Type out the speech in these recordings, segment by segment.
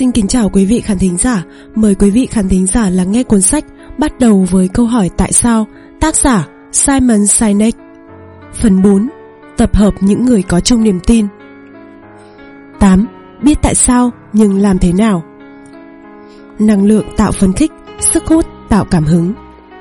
Xin kính chào quý vị khán thính giả. Mời quý vị khán thính giả lắng nghe cuốn sách bắt đầu với câu hỏi tại sao, tác giả Simon Sinek. Phần 4. Tập hợp những người có chung niềm tin. 8. Biết tại sao nhưng làm thế nào. Năng lượng tạo phấn khích, sức hút tạo cảm hứng.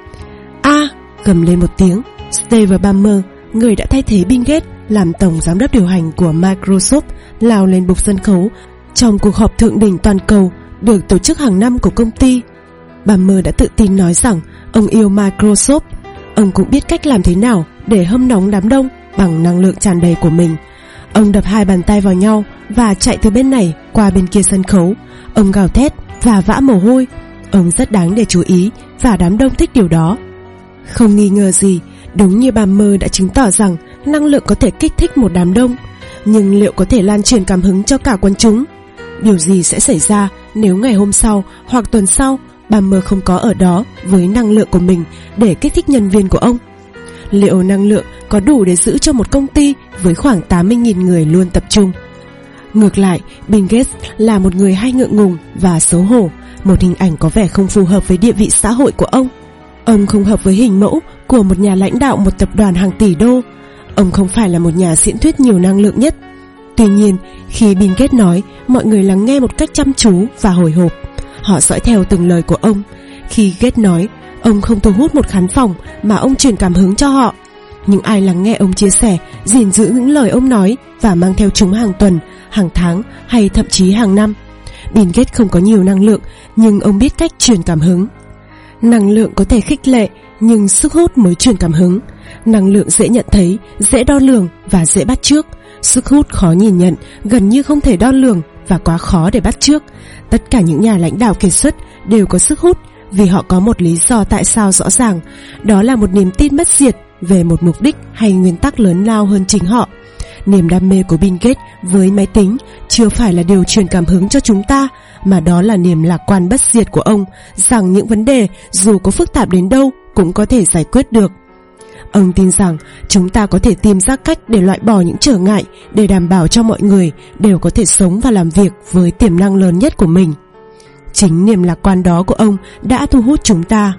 Gầm lên một tiếng, Steve Ballmer, người đã thay thế Bill Gates làm tổng giám đốc điều hành của Microsoft, lao lên bục sân khấu trong cuộc họp thượng đỉnh toàn cầu được tổ chức hàng năm của công ty. Ballmer đã tự tin nói rằng ông yêu Microsoft. Ông cũng biết cách làm thế nào để hâm nóng đám đông bằng năng lượng tràn đầy của mình. Ông đập hai bàn tay vào nhau và chạy từ bên này qua bên kia sân khấu. Ông gào thét và vã mồ hôi. Ông rất đáng để chú ý và đám đông thích điều đó. Không nghi ngờ gì, đúng như Ballmer đã chứng tỏ rằng năng lượng có thể kích thích một đám đông, nhưng liệu có thể lan truyền cảm hứng cho cả quần chúng? Điều gì sẽ xảy ra nếu ngày hôm sau hoặc tuần sau Ballmer không có ở đó với năng lượng của mình để kích thích nhân viên của ông? Liệu năng lượng có đủ để giữ cho một công ty với khoảng 80.000 người luôn tập trung? Ngược lại, Bill Gates là một người hay ngượng ngùng và xấu hổ, một hình ảnh có vẻ không phù hợp với địa vị xã hội của ông. Ông không hợp với hình mẫu của một nhà lãnh đạo một tập đoàn hàng tỷ đô. Ông không phải là một nhà diễn thuyết nhiều năng lượng nhất. Tuy nhiên, khi Bill Gates nói, mọi người lắng nghe một cách chăm chú và hồi hộp. Họ dõi theo từng lời của ông. Khi Gates nói, ông không thu hút một khán phòng mà ông truyền cảm hứng cho họ. Nhưng ai lắng nghe ông chia sẻ, gìn giữ những lời ông nói và mang theo chúng hàng tuần, hàng tháng hay thậm chí hàng năm. Bill Gates không có nhiều năng lượng, nhưng ông biết cách truyền cảm hứng. Năng lượng có thể khích lệ, nhưng sức hút mới truyền cảm hứng. Năng lượng dễ nhận thấy, dễ đo lường và dễ bắt chước. Sức hút khó nhìn nhận, gần như không thể đo lường và quá khó để bắt chước. Tất cả những nhà lãnh đạo kiệt xuất đều có sức hút vì họ có một lý do tại sao rõ ràng. Đó là một niềm tin bất diệt về một mục đích hay nguyên tắc lớn lao hơn chính họ. Niềm đam mê của Bill Gates với máy tính chưa phải là điều truyền cảm hứng cho chúng ta, mà đó là niềm lạc quan bất diệt của ông rằng những vấn đề dù có phức tạp đến đâu cũng có thể giải quyết được. Ông tin rằng chúng ta có thể tìm ra cách để loại bỏ những trở ngại để đảm bảo cho mọi người đều có thể sống và làm việc với tiềm năng lớn nhất của mình. Chính niềm lạc quan đó của ông đã thu hút chúng ta.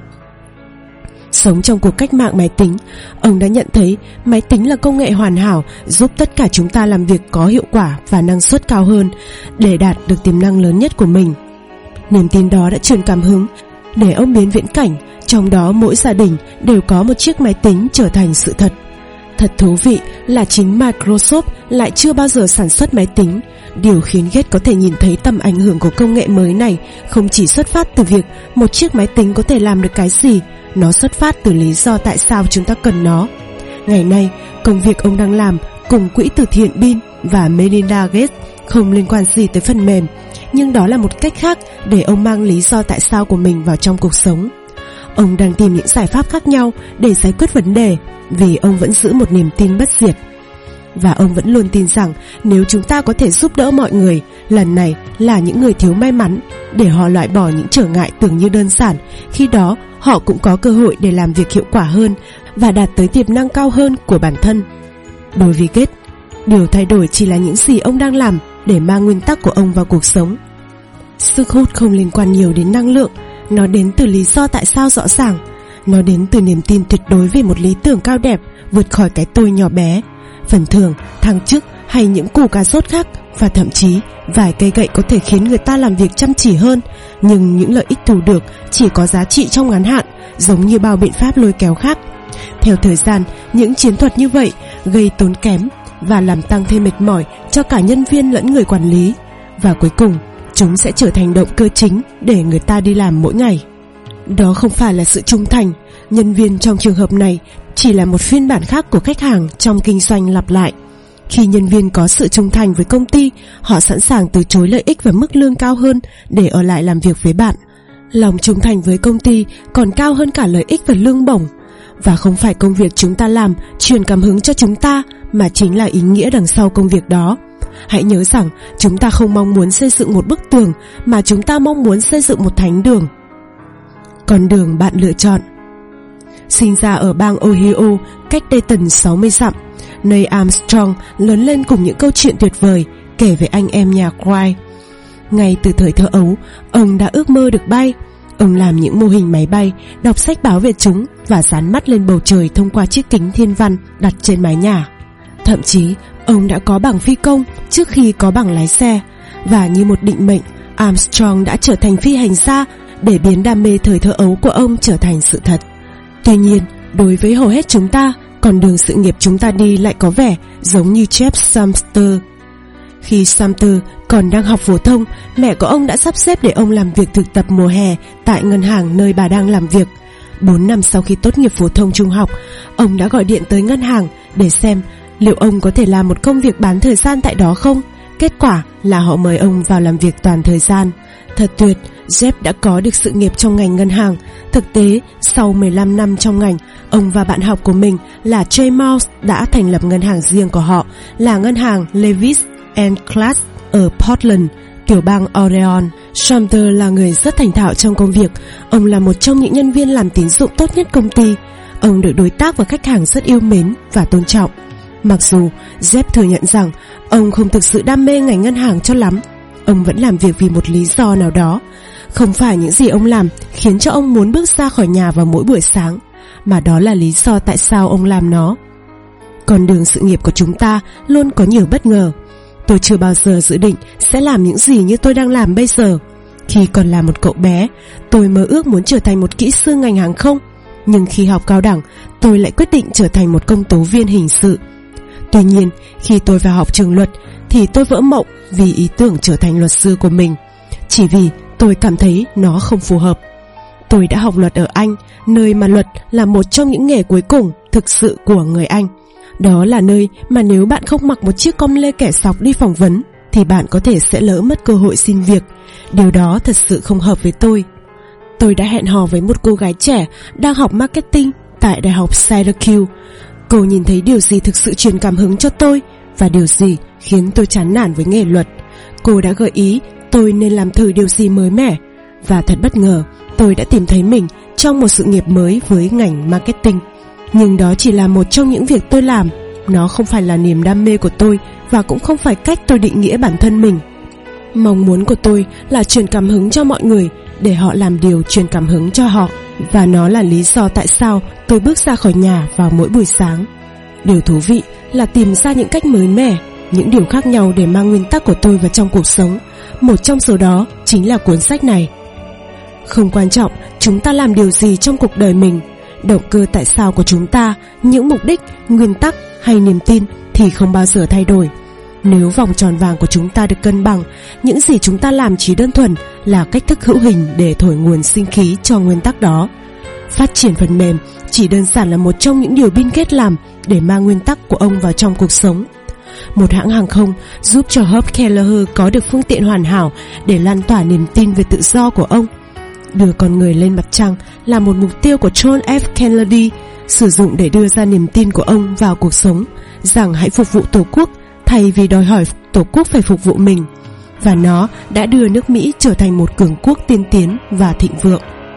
Sống trong cuộc cách mạng máy tính, ông đã nhận thấy máy tính là công nghệ hoàn hảo giúp tất cả chúng ta làm việc có hiệu quả và năng suất cao hơn để đạt được tiềm năng lớn nhất của mình. Niềm tin đó đã truyền cảm hứng để ông biến viễn cảnh, trong đó mỗi gia đình đều có một chiếc máy tính trở thành sự thật. Thật thú vị là chính Microsoft lại chưa bao giờ sản xuất máy tính. Điều khiến Gates có thể nhìn thấy tầm ảnh hưởng của công nghệ mới này không chỉ xuất phát từ việc một chiếc máy tính có thể làm được cái gì, nó xuất phát từ lý do tại sao chúng ta cần nó. Ngày nay, công việc ông đang làm cùng quỹ từ thiện Bill và Melinda Gates không liên quan gì tới phần mềm, nhưng đó là một cách khác để ông mang lý do tại sao của mình vào trong cuộc sống. Ông đang tìm những giải pháp khác nhau để giải quyết vấn đề vì ông vẫn giữ một niềm tin bất diệt. Và ông vẫn luôn tin rằng nếu chúng ta có thể giúp đỡ mọi người, lần này là những người thiếu may mắn, để họ loại bỏ những trở ngại tưởng như đơn giản, khi đó họ cũng có cơ hội để làm việc hiệu quả hơn và đạt tới tiềm năng cao hơn của bản thân. Đối với Gates, điều thay đổi chỉ là những gì ông đang làm để mang nguyên tắc của ông vào cuộc sống. Sức hút không liên quan nhiều đến năng lượng, nó đến từ lý do tại sao rõ ràng. Nó đến từ niềm tin tuyệt đối về một lý tưởng cao đẹp vượt khỏi cái tôi nhỏ bé, phần thưởng, thăng chức hay những củ cà rốt khác, và thậm chí vài cây gậy có thể khiến người ta làm việc chăm chỉ hơn, nhưng những lợi ích thu được chỉ có giá trị trong ngắn hạn, giống như bao biện pháp lôi kéo khác. Theo thời gian, những chiến thuật như vậy gây tốn kém và làm tăng thêm mệt mỏi cho cả nhân viên lẫn người quản lý, và cuối cùng chúng sẽ trở thành động cơ chính để người ta đi làm mỗi ngày. Đó không phải là sự trung thành. Nhân viên trong trường hợp này chỉ là một phiên bản khác của khách hàng trong kinh doanh lặp lại. Khi nhân viên có sự trung thành với công ty, họ sẵn sàng từ chối lợi ích và mức lương cao hơn để ở lại làm việc với bạn. Lòng trung thành với công ty còn cao hơn cả lợi ích và lương bổng. Và không phải công việc chúng ta làm truyền cảm hứng cho chúng ta, mà chính là ý nghĩa đằng sau công việc đó. Hãy nhớ rằng chúng ta không mong muốn xây dựng một bức tường, mà chúng ta mong muốn xây dựng một thánh đường. Con đường bạn lựa chọn. Sinh ra ở bang Ohio cách Dayton 60 dặm, Neil Armstrong lớn lên cùng những câu chuyện tuyệt vời kể về anh em nhà Wright. Ngay từ thời thơ ấu, ông đã ước mơ được bay. Ông làm những mô hình máy bay, đọc sách báo về chúng và dán mắt lên bầu trời thông qua chiếc kính thiên văn đặt trên mái nhà. Thậm chí, ông đã có bằng phi công trước khi có bằng lái xe. Và như một định mệnh, Armstrong đã trở thành phi hành gia để biến đam mê thời thơ ấu của ông trở thành sự thật. Tuy nhiên, đối với hầu hết chúng ta, con đường sự nghiệp chúng ta đi lại có vẻ giống như Jeff Sumter. Khi Sumter còn đang học phổ thông, mẹ của ông đã sắp xếp để ông làm việc thực tập mùa hè tại ngân hàng nơi bà đang làm việc. 4 năm sau khi tốt nghiệp phổ thông trung học, ông đã gọi điện tới ngân hàng để xem liệu ông có thể làm một công việc bán thời gian tại đó không. Kết quả là họ mời ông vào làm việc toàn thời gian. Thật tuyệt, Jeff đã có được sự nghiệp trong ngành ngân hàng. Thực tế, sau 15 năm trong ngành, ông và bạn học của mình là Jay Mouse đã thành lập ngân hàng riêng của họ, là ngân hàng Levis & Clark ở Portland, tiểu bang Oregon. Sumter là người rất thành thạo trong công việc. Ông là một trong những nhân viên làm tín dụng tốt nhất công ty. Ông được đối tác và khách hàng rất yêu mến và tôn trọng. Mặc dù Jeff thừa nhận rằng ông không thực sự đam mê ngành ngân hàng cho lắm, ông vẫn làm việc vì một lý do nào đó. Không phải những gì ông làm khiến cho ông muốn bước ra khỏi nhà vào mỗi buổi sáng, mà đó là lý do tại sao ông làm nó. Con đường sự nghiệp của chúng ta luôn có nhiều bất ngờ. Tôi chưa bao giờ dự định sẽ làm những gì như tôi đang làm bây giờ. Khi còn là một cậu bé, tôi mơ ước muốn trở thành một kỹ sư ngành hàng không. Nhưng khi học cao đẳng, tôi lại quyết định trở thành một công tố viên hình sự. Tuy nhiên, khi tôi vào học trường luật thì tôi vỡ mộng vì ý tưởng trở thành luật sư của mình, chỉ vì tôi cảm thấy nó không phù hợp. Tôi đã học luật ở Anh, nơi mà luật là một trong những nghề cuối cùng thực sự của người Anh. Đó là nơi mà nếu bạn không mặc một chiếc com lê kẻ sọc đi phỏng vấn thì bạn có thể sẽ lỡ mất cơ hội xin việc. Điều đó thật sự không hợp với tôi. Tôi đã hẹn hò với một cô gái trẻ đang học marketing tại Đại học Syracuse. Cô nhìn thấy điều gì thực sự truyền cảm hứng cho tôi và điều gì khiến tôi chán nản với nghề luật. Cô đã gợi ý tôi nên làm thử điều gì mới mẻ. Và thật bất ngờ, tôi đã tìm thấy mình trong một sự nghiệp mới với ngành marketing. Nhưng đó chỉ là một trong những việc tôi làm. Nó không phải là niềm đam mê của tôi và cũng không phải cách tôi định nghĩa bản thân mình. Mong muốn của tôi là truyền cảm hứng cho mọi người để họ làm điều truyền cảm hứng cho họ. Và nó là lý do tại sao tôi bước ra khỏi nhà vào mỗi buổi sáng. Điều thú vị là tìm ra những cách mới mẻ, những điều khác nhau để mang nguyên tắc của tôi vào trong cuộc sống. Một trong số đó chính là cuốn sách này. Không quan trọng chúng ta làm điều gì trong cuộc đời mình, động cơ tại sao của chúng ta, những mục đích, nguyên tắc hay niềm tin thì không bao giờ thay đổi. Nếu vòng tròn vàng của chúng ta được cân bằng, những gì chúng ta làm chỉ đơn thuần là cách thức hữu hình để thổi nguồn sinh khí cho nguyên tắc đó. Phát triển phần mềm chỉ đơn giản là một trong những điều Bill Gates làm để mang nguyên tắc của ông vào trong cuộc sống. Một hãng hàng không giúp cho Herb Kelleher có được phương tiện hoàn hảo để lan tỏa niềm tin về tự do của ông. Đưa con người lên mặt trăng là một mục tiêu của John F. Kennedy, sử dụng để đưa ra niềm tin của ông vào cuộc sống, rằng hãy phục vụ Tổ quốc thay vì đòi hỏi Tổ quốc phải phục vụ mình. Và nó đã đưa nước Mỹ trở thành một cường quốc tiên tiến và thịnh vượng.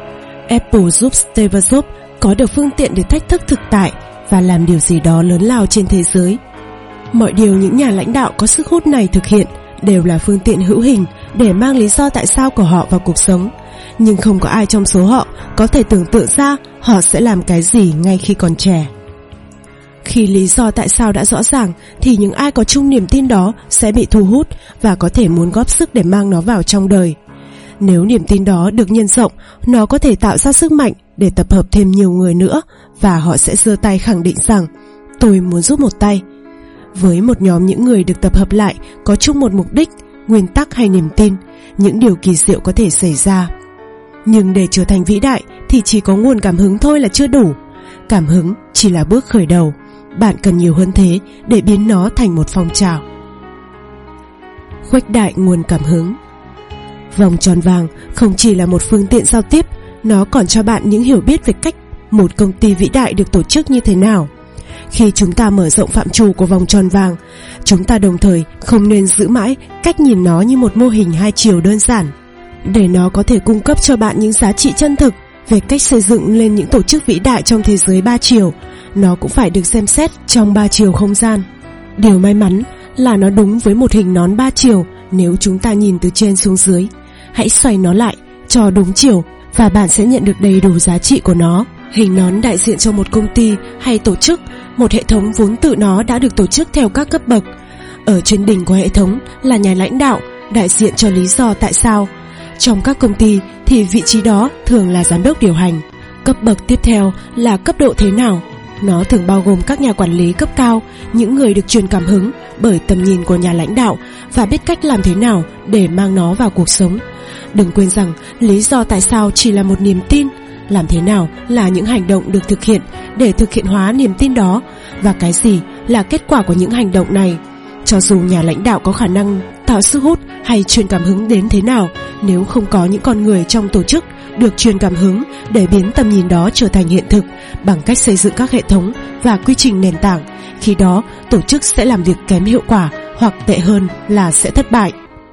Apple giúp Steve Jobs có được phương tiện để thách thức thực tại và làm điều gì đó lớn lao trên thế giới. Mọi điều những nhà lãnh đạo có sức hút này thực hiện đều là phương tiện hữu hình để mang lý do tại sao của họ vào cuộc sống. Nhưng không có ai trong số họ có thể tưởng tượng ra họ sẽ làm cái gì ngay khi còn trẻ. Khi lý do tại sao đã rõ ràng thì những ai có chung niềm tin đó sẽ bị thu hút và có thể muốn góp sức để mang nó vào trong đời. Nếu niềm tin đó được nhân rộng, nó có thể tạo ra sức mạnh để tập hợp thêm nhiều người nữa và họ sẽ giơ tay khẳng định rằng tôi muốn giúp một tay. Với một nhóm những người được tập hợp lại có chung một mục đích, nguyên tắc hay niềm tin, những điều kỳ diệu có thể xảy ra. Nhưng để trở thành vĩ đại thì chỉ có nguồn cảm hứng thôi là chưa đủ. Cảm hứng chỉ là bước khởi đầu. Bạn cần nhiều hơn thế để biến nó thành một phong trào. Khuếch đại nguồn cảm hứng. Vòng tròn vàng không chỉ là một phương tiện giao tiếp, nó còn cho bạn những hiểu biết về cách một công ty vĩ đại được tổ chức như thế nào. Khi chúng ta mở rộng phạm trù của vòng tròn vàng, chúng ta đồng thời không nên giữ mãi cách nhìn nó như một mô hình hai chiều đơn giản. Để nó có thể cung cấp cho bạn những giá trị chân thực về cách xây dựng lên những tổ chức vĩ đại trong thế giới ba chiều, nó cũng phải được xem xét trong ba chiều không gian. Điều may mắn là nó đúng với một hình nón 3 chiều nếu chúng ta nhìn từ trên xuống dưới. Hãy xoay nó lại cho đúng chiều và bạn sẽ nhận được đầy đủ giá trị của nó. Hình nón đại diện cho một công ty hay tổ chức, một hệ thống vốn tự nó đã được tổ chức theo các cấp bậc. Ở trên đỉnh của hệ thống là nhà lãnh đạo, đại diện cho lý do tại sao. Trong các công ty thì vị trí đó thường là giám đốc điều hành. Cấp bậc tiếp theo là cấp độ thế nào. Nó thường bao gồm các nhà quản lý cấp cao, những người được truyền cảm hứng bởi tầm nhìn của nhà lãnh đạo và biết cách làm thế nào để mang nó vào cuộc sống. Đừng quên rằng lý do tại sao chỉ là một niềm tin, làm thế nào là những hành động được thực hiện để thực hiện hóa niềm tin đó, và cái gì là kết quả của những hành động này. Cho dù nhà lãnh đạo có khả năng tạo sức hút hay truyền cảm hứng đến thế nào, nếu không có những con người trong tổ chức được truyền cảm hứng để biến tầm nhìn đó trở thành hiện thực bằng cách xây dựng các hệ thống và quy trình nền tảng, khi đó tổ chức sẽ làm việc kém hiệu quả, hoặc tệ hơn là sẽ thất bại.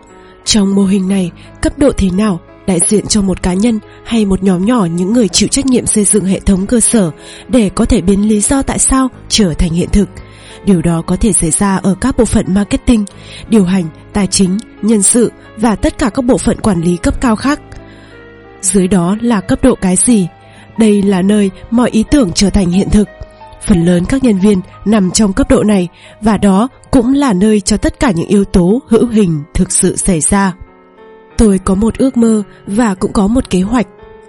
Trong mô hình này, cấp độ thế nào đại diện cho một cá nhân hay một nhóm nhỏ những người chịu trách nhiệm xây dựng hệ thống cơ sở để có thể biến lý do tại sao trở thành hiện thực. Điều đó có thể xảy ra ở các bộ phận marketing, điều hành, tài chính, nhân sự và tất cả các bộ phận quản lý cấp cao khác. Dưới đó là cấp độ cái gì? Đây là nơi mọi ý tưởng trở thành hiện thực. Phần lớn các nhân viên nằm trong cấp độ này, và đó cũng là nơi cho tất cả những yếu tố hữu hình thực sự xảy ra. Tôi có một ước mơ và cũng có một kế hoạch.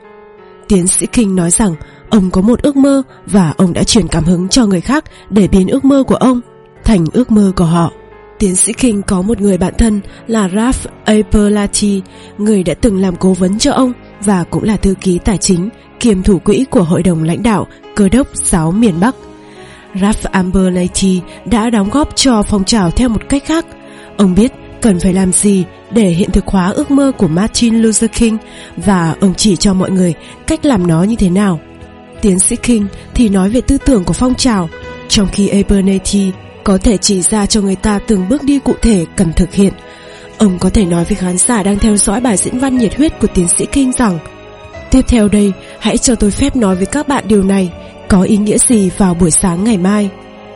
Tiến sĩ King nói rằng ông có một ước mơ và ông đã truyền cảm hứng cho người khác để biến ước mơ của ông thành ước mơ của họ. Tiến sĩ King có một người bạn thân là Ralph Abernathy, người đã từng làm cố vấn cho ông và cũng là thư ký tài chính kiêm thủ quỹ của Hội đồng lãnh đạo Cơ đốc giáo miền Bắc. Ralph Abernathy đã đóng góp cho phong trào theo một cách khác. Ông biết cần phải làm gì để hiện thực hóa ước mơ của Martin Luther King, và ông chỉ cho mọi người cách làm nó như thế nào. Tiến sĩ King thì nói về tư tưởng của phong trào, trong khi Abernathy có thể chỉ ra cho người ta từng bước đi cụ thể cần thực hiện. Ông có thể nói với khán giả đang theo dõi bài diễn văn nhiệt huyết của tiến sĩ King rằng: tiếp theo đây, hãy cho tôi phép nói với các bạn điều này có ý nghĩa gì vào buổi sáng ngày mai.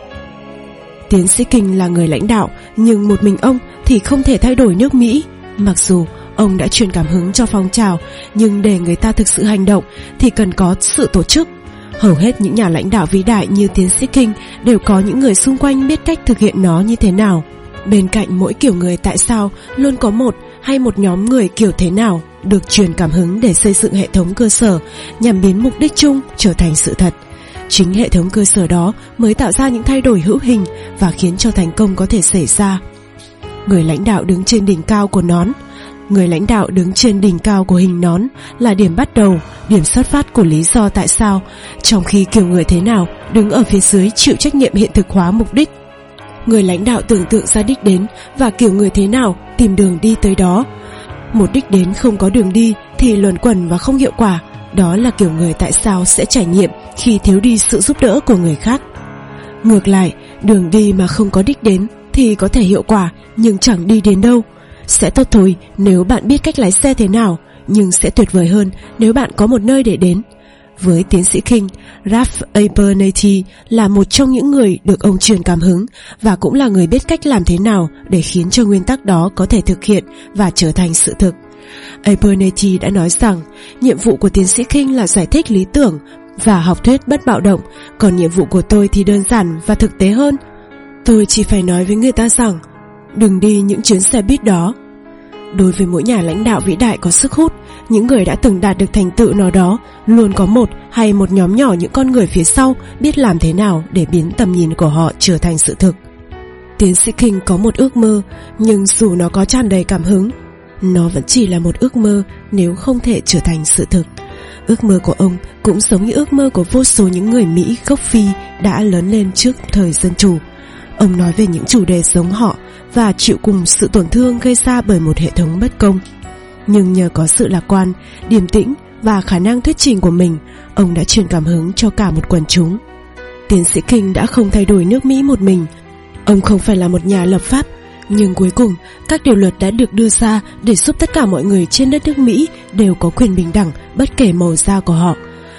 Tiến sĩ King là người lãnh đạo, nhưng một mình ông thì không thể thay đổi nước Mỹ. Mặc dù ông đã truyền cảm hứng cho phong trào, nhưng để người ta thực sự hành động thì cần có sự tổ chức. Hầu hết những nhà lãnh đạo vĩ đại như tiến sĩ King đều có những người xung quanh biết cách thực hiện nó như thế nào. Bên cạnh mỗi kiểu người tại sao luôn có một hay một nhóm người kiểu thế nào được truyền cảm hứng để xây dựng hệ thống cơ sở nhằm biến mục đích chung trở thành sự thật. Chính hệ thống cơ sở đó mới tạo ra những thay đổi hữu hình và khiến cho thành công có thể xảy ra. Người lãnh đạo đứng trên đỉnh cao của nón. Người lãnh đạo đứng trên đỉnh cao của hình nón là điểm bắt đầu, điểm xuất phát của lý do tại sao, trong khi kiểu người thế nào đứng ở phía dưới chịu trách nhiệm hiện thực hóa mục đích. Người lãnh đạo tưởng tượng ra đích đến, và kiểu người thế nào tìm đường đi tới đó. Một đích đến không có đường đi thì luẩn quẩn và không hiệu quả. Đó là kiểu người tại sao sẽ trải nghiệm khi thiếu đi sự giúp đỡ của người khác. Ngược lại, đường đi mà không có đích đến thì có thể hiệu quả nhưng chẳng đi đến đâu. Sẽ tốt thôi nếu bạn biết cách lái xe thế nào, nhưng sẽ tuyệt vời hơn nếu bạn có một nơi để đến. Với tiến sĩ King, Ralph Abernathy là một trong những người được ông truyền cảm hứng và cũng là người biết cách làm thế nào để khiến cho nguyên tắc đó có thể thực hiện và trở thành sự thực. Abernathy đã nói rằng nhiệm vụ của tiến sĩ King là giải thích lý tưởng và học thuyết bất bạo động, còn nhiệm vụ của tôi thì đơn giản và thực tế hơn. Tôi chỉ phải nói với người ta rằng đừng đi những chuyến xe buýt đó. Đối với mỗi nhà lãnh đạo vĩ đại có sức hút, những người đã từng đạt được thành tựu nào đó luôn có một hay một nhóm nhỏ những con người phía sau biết làm thế nào để biến tầm nhìn của họ trở thành sự thực. Tiến sĩ King có một ước mơ, nhưng dù nó có tràn đầy cảm hứng, nó vẫn chỉ là một ước mơ nếu không thể trở thành sự thực. Ước mơ của ông cũng giống như ước mơ của vô số những người Mỹ gốc Phi đã lớn lên trước thời dân chủ. Ông nói về những chủ đề giống họ và chịu cùng sự tổn thương gây ra bởi một hệ thống bất công. Nhưng nhờ có sự lạc quan, điềm tĩnh và khả năng thuyết trình của mình, ông đã truyền cảm hứng cho cả một quần chúng. Tiến sĩ King đã không thay đổi nước Mỹ một mình. Ông không phải là một nhà lập pháp, nhưng cuối cùng các điều luật đã được đưa ra để giúp tất cả mọi người trên đất nước Mỹ đều có quyền bình đẳng bất kể màu da của họ.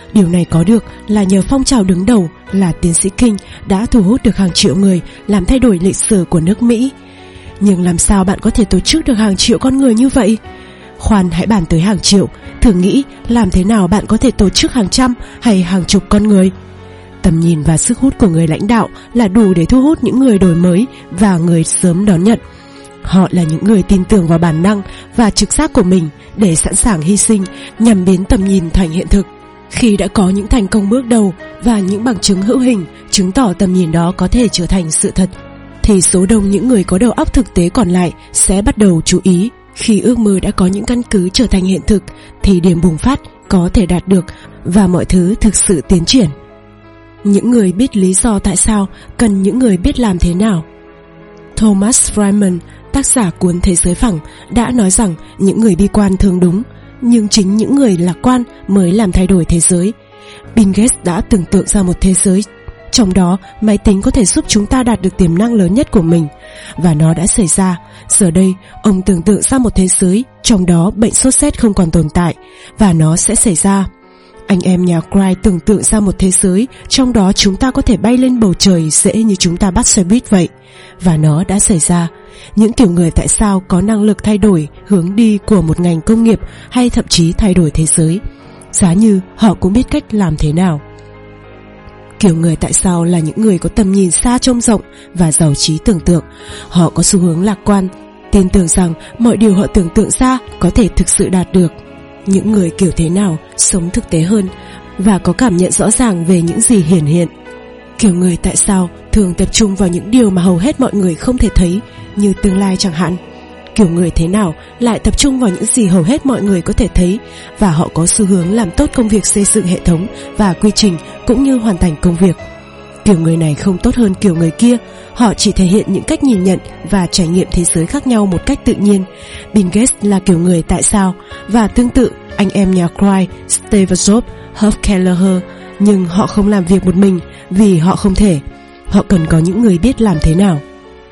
Điều này có được là nhờ phong trào đứng đầu là tiến sĩ King đã thu hút được hàng triệu người, làm thay đổi lịch sử của nước Mỹ. Nhưng làm sao bạn có thể tổ chức được hàng triệu con người như vậy? Khoan, hãy bàn tới hàng triệu, thử nghĩ làm thế nào bạn có thể tổ chức hàng trăm hay hàng chục con người. Tầm nhìn và sức hút của người lãnh đạo là đủ để thu hút những người đổi mới và người sớm đón nhận. Họ là những người tin tưởng vào bản năng và trực giác của mình để sẵn sàng hy sinh nhằm biến tầm nhìn thành hiện thực. Khi đã có những thành công bước đầu và những bằng chứng hữu hình chứng tỏ tầm nhìn đó có thể trở thành sự thật, thì số đông những người có đầu óc thực tế còn lại sẽ bắt đầu chú ý. Khi ước mơ đã có những căn cứ trở thành hiện thực thì điểm bùng phát có thể đạt được và mọi thứ thực sự tiến triển. Những người biết lý do tại sao cần những người biết làm thế nào. Thomas Friedman, tác giả cuốn Thế giới phẳng, đã nói rằng những người bi quan thường đúng, nhưng chính những người lạc quan mới làm thay đổi thế giới. Bill Gates đã tưởng tượng ra một thế giới trong đó máy tính có thể giúp chúng ta đạt được tiềm năng lớn nhất của mình, và nó đã xảy ra. Giờ đây, ông tưởng tượng ra một thế giới trong đó bệnh sốt rét không còn tồn tại, và nó sẽ xảy ra. Anh em nhà Wright tưởng tượng ra một thế giới trong đó chúng ta có thể bay lên bầu trời dễ như chúng ta bắt xe buýt vậy, và nó đã xảy ra. Những kiểu người tại sao có năng lực thay đổi hướng đi của một ngành công nghiệp hay thậm chí thay đổi thế giới, giá như họ cũng biết cách làm thế nào. Kiểu người tại sao là những người có tầm nhìn xa trông rộng và giàu trí tưởng tượng. Họ có xu hướng lạc quan, tin tưởng rằng mọi điều họ tưởng tượng ra có thể thực sự đạt được. Những người kiểu thế nào sống thực tế hơn và có cảm nhận rõ ràng về những gì hiển hiện. Kiểu người tại sao thường tập trung vào những điều mà hầu hết mọi người không thể thấy, như tương lai chẳng hạn. Kiểu người thế nào lại tập trung vào những gì hầu hết mọi người có thể thấy, và họ có xu hướng làm tốt công việc xây dựng hệ thống và quy trình cũng như hoàn thành công việc. Kiểu người này không tốt hơn kiểu người kia, họ chỉ thể hiện những cách nhìn nhận và trải nghiệm thế giới khác nhau một cách tự nhiên. Bill Gates là kiểu người tại sao, và tương tự anh em nhà Wright, Steve Jobs, Herb Kelleher, nhưng họ không làm việc một mình vì họ không thể. Họ cần có những người biết làm thế nào.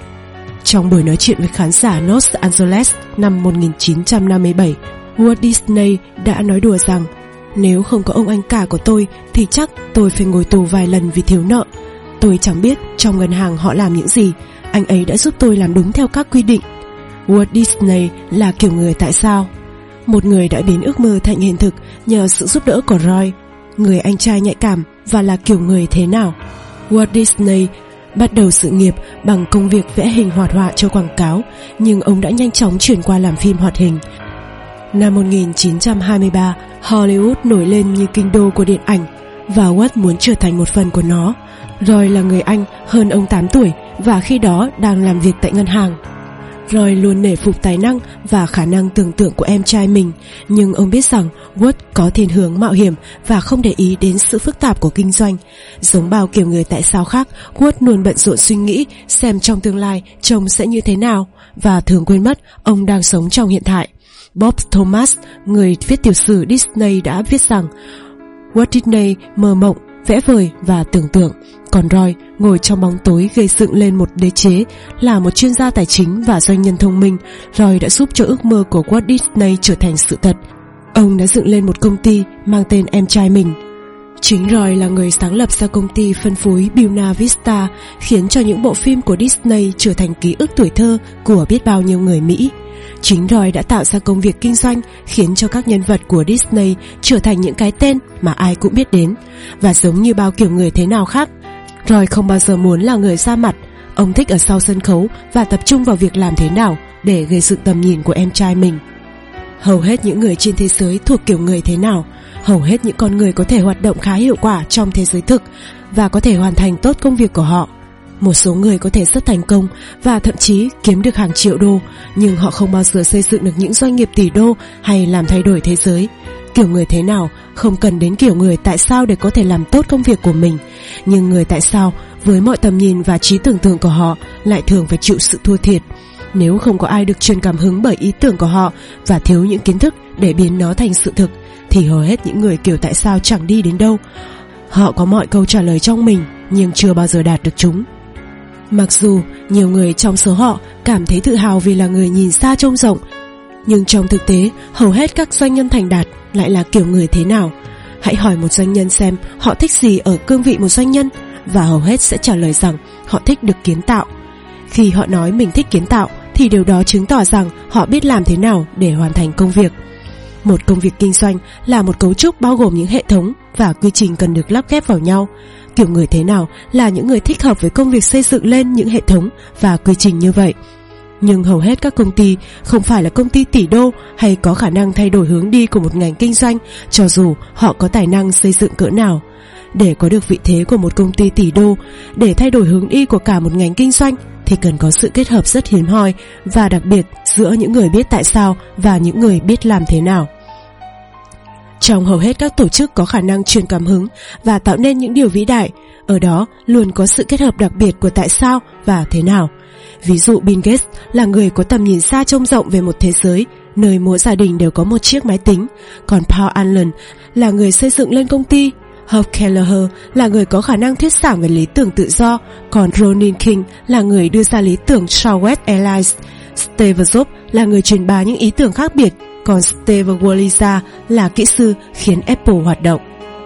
Trong buổi nói chuyện với khán giả Los Angeles năm 1957, Walt Disney đã nói đùa rằng nếu không có ông anh cả của tôi thì chắc tôi phải ngồi tù vài lần vì thiếu nợ. Tôi chẳng biết trong ngân hàng họ làm những gì, anh ấy đã giúp tôi làm đúng theo các quy định. Walt Disney là kiểu người tại sao, một người đã biến ước mơ thành hiện thực nhờ sự giúp đỡ của Roy, người anh trai nhạy cảm và là kiểu người thế nào. Walt Disney bắt đầu sự nghiệp bằng công việc vẽ hình hoạt họa cho quảng cáo, nhưng ông đã nhanh chóng chuyển qua làm phim hoạt hình. Năm 1923, Hollywood nổi lên như kinh đô của điện ảnh, và Walt muốn trở thành một phần của nó. Roy là người anh hơn ông 8 tuổi và khi đó đang làm việc tại ngân hàng. Roy luôn nể phục tài năng và khả năng tưởng tượng của em trai mình, nhưng ông biết rằng Walt có thiên hướng mạo hiểm và không để ý đến sự phức tạp của kinh doanh. Giống bao kiểu người tại sao khác, Walt luôn bận rộn suy nghĩ xem trong tương lai chồng sẽ như thế nào, và thường quên mất ông đang sống trong hiện tại. Bob Thomas, người viết tiểu sử Disney, đã viết rằng Walt Disney mơ mộng, vẽ vời và tưởng tượng, còn Roy ngồi trong bóng tối gây dựng lên một đế chế. Là một chuyên gia tài chính và doanh nhân thông minh, Roy đã giúp cho ước mơ của Walt Disney trở thành sự thật. Ông đã dựng lên một công ty mang tên em trai mình. Chính Roy là người sáng lập ra công ty phân phối Buena Vista, khiến cho những bộ phim của Disney trở thành ký ức tuổi thơ của biết bao nhiêu người Mỹ. Chính Roy đã tạo ra công việc kinh doanh, khiến cho các nhân vật của Disney trở thành những cái tên mà ai cũng biết đến. Và giống như bao kiểu người thế nào khác, Roy không bao giờ muốn là người ra mặt. Ông thích ở sau sân khấu và tập trung vào việc làm thế nào để gây dựng tầm nhìn của em trai mình. Hầu hết những người trên thế giới thuộc kiểu người thế nào. Hầu hết những con người có thể hoạt động khá hiệu quả trong thế giới thực và có thể hoàn thành tốt công việc của họ. Một số người có thể rất thành công và thậm chí kiếm được hàng triệu đô, nhưng họ không bao giờ xây dựng được những doanh nghiệp tỷ đô hay làm thay đổi thế giới. Kiểu người thế nào không cần đến kiểu người tại sao để có thể làm tốt công việc của mình, nhưng người tại sao với mọi tầm nhìn và trí tưởng tượng của họ lại thường phải chịu sự thua thiệt. Nếu không có ai được truyền cảm hứng bởi ý tưởng của họ và thiếu những kiến thức để biến nó thành sự thực, thì hầu hết những người kiểu tại sao chẳng đi đến đâu. Họ có mọi câu trả lời trong mình nhưng chưa bao giờ đạt được chúng. Mặc dù nhiều người trong số họ cảm thấy tự hào vì là người nhìn xa trông rộng, nhưng trong thực tế hầu hết các doanh nhân thành đạt lại là kiểu người thế nào. Hãy hỏi một doanh nhân xem họ thích gì ở cương vị một doanh nhân, và hầu hết sẽ trả lời rằng họ thích được kiến tạo. Khi họ nói mình thích kiến tạo thì điều đó chứng tỏ rằng họ biết làm thế nào để hoàn thành công việc. Một công việc kinh doanh là một cấu trúc bao gồm những hệ thống và quy trình cần được lắp ghép vào nhau. Kiểu người thế nào là những người thích hợp với công việc xây dựng lên những hệ thống và quy trình như vậy. Nhưng hầu hết các công ty không phải là công ty tỷ đô hay có khả năng thay đổi hướng đi của một ngành kinh doanh, cho dù họ có tài năng xây dựng cỡ nào. Để có được vị thế của một công ty tỷ đô, để thay đổi hướng đi của cả một ngành kinh doanh, thì cần có sự kết hợp rất hiếm hoi và đặc biệt giữa những người biết tại sao và những người biết làm thế nào. Trong hầu hết các tổ chức có khả năng truyền cảm hứng và tạo nên những điều vĩ đại, ở đó luôn có sự kết hợp đặc biệt của tại sao và thế nào. Ví dụ Bill Gates là người có tầm nhìn xa trông rộng về một thế giới nơi mỗi gia đình đều có một chiếc máy tính, còn Paul Allen là người xây dựng lên công ty. Herb Kelleher là người có khả năng thuyết giảng về lý tưởng tự do, còn Ronin King là người đưa ra lý tưởng Southwest Airlines. Steve Jobs là người truyền bá những ý tưởng khác biệt, còn Steve Wozniak là kỹ sư khiến Apple hoạt động.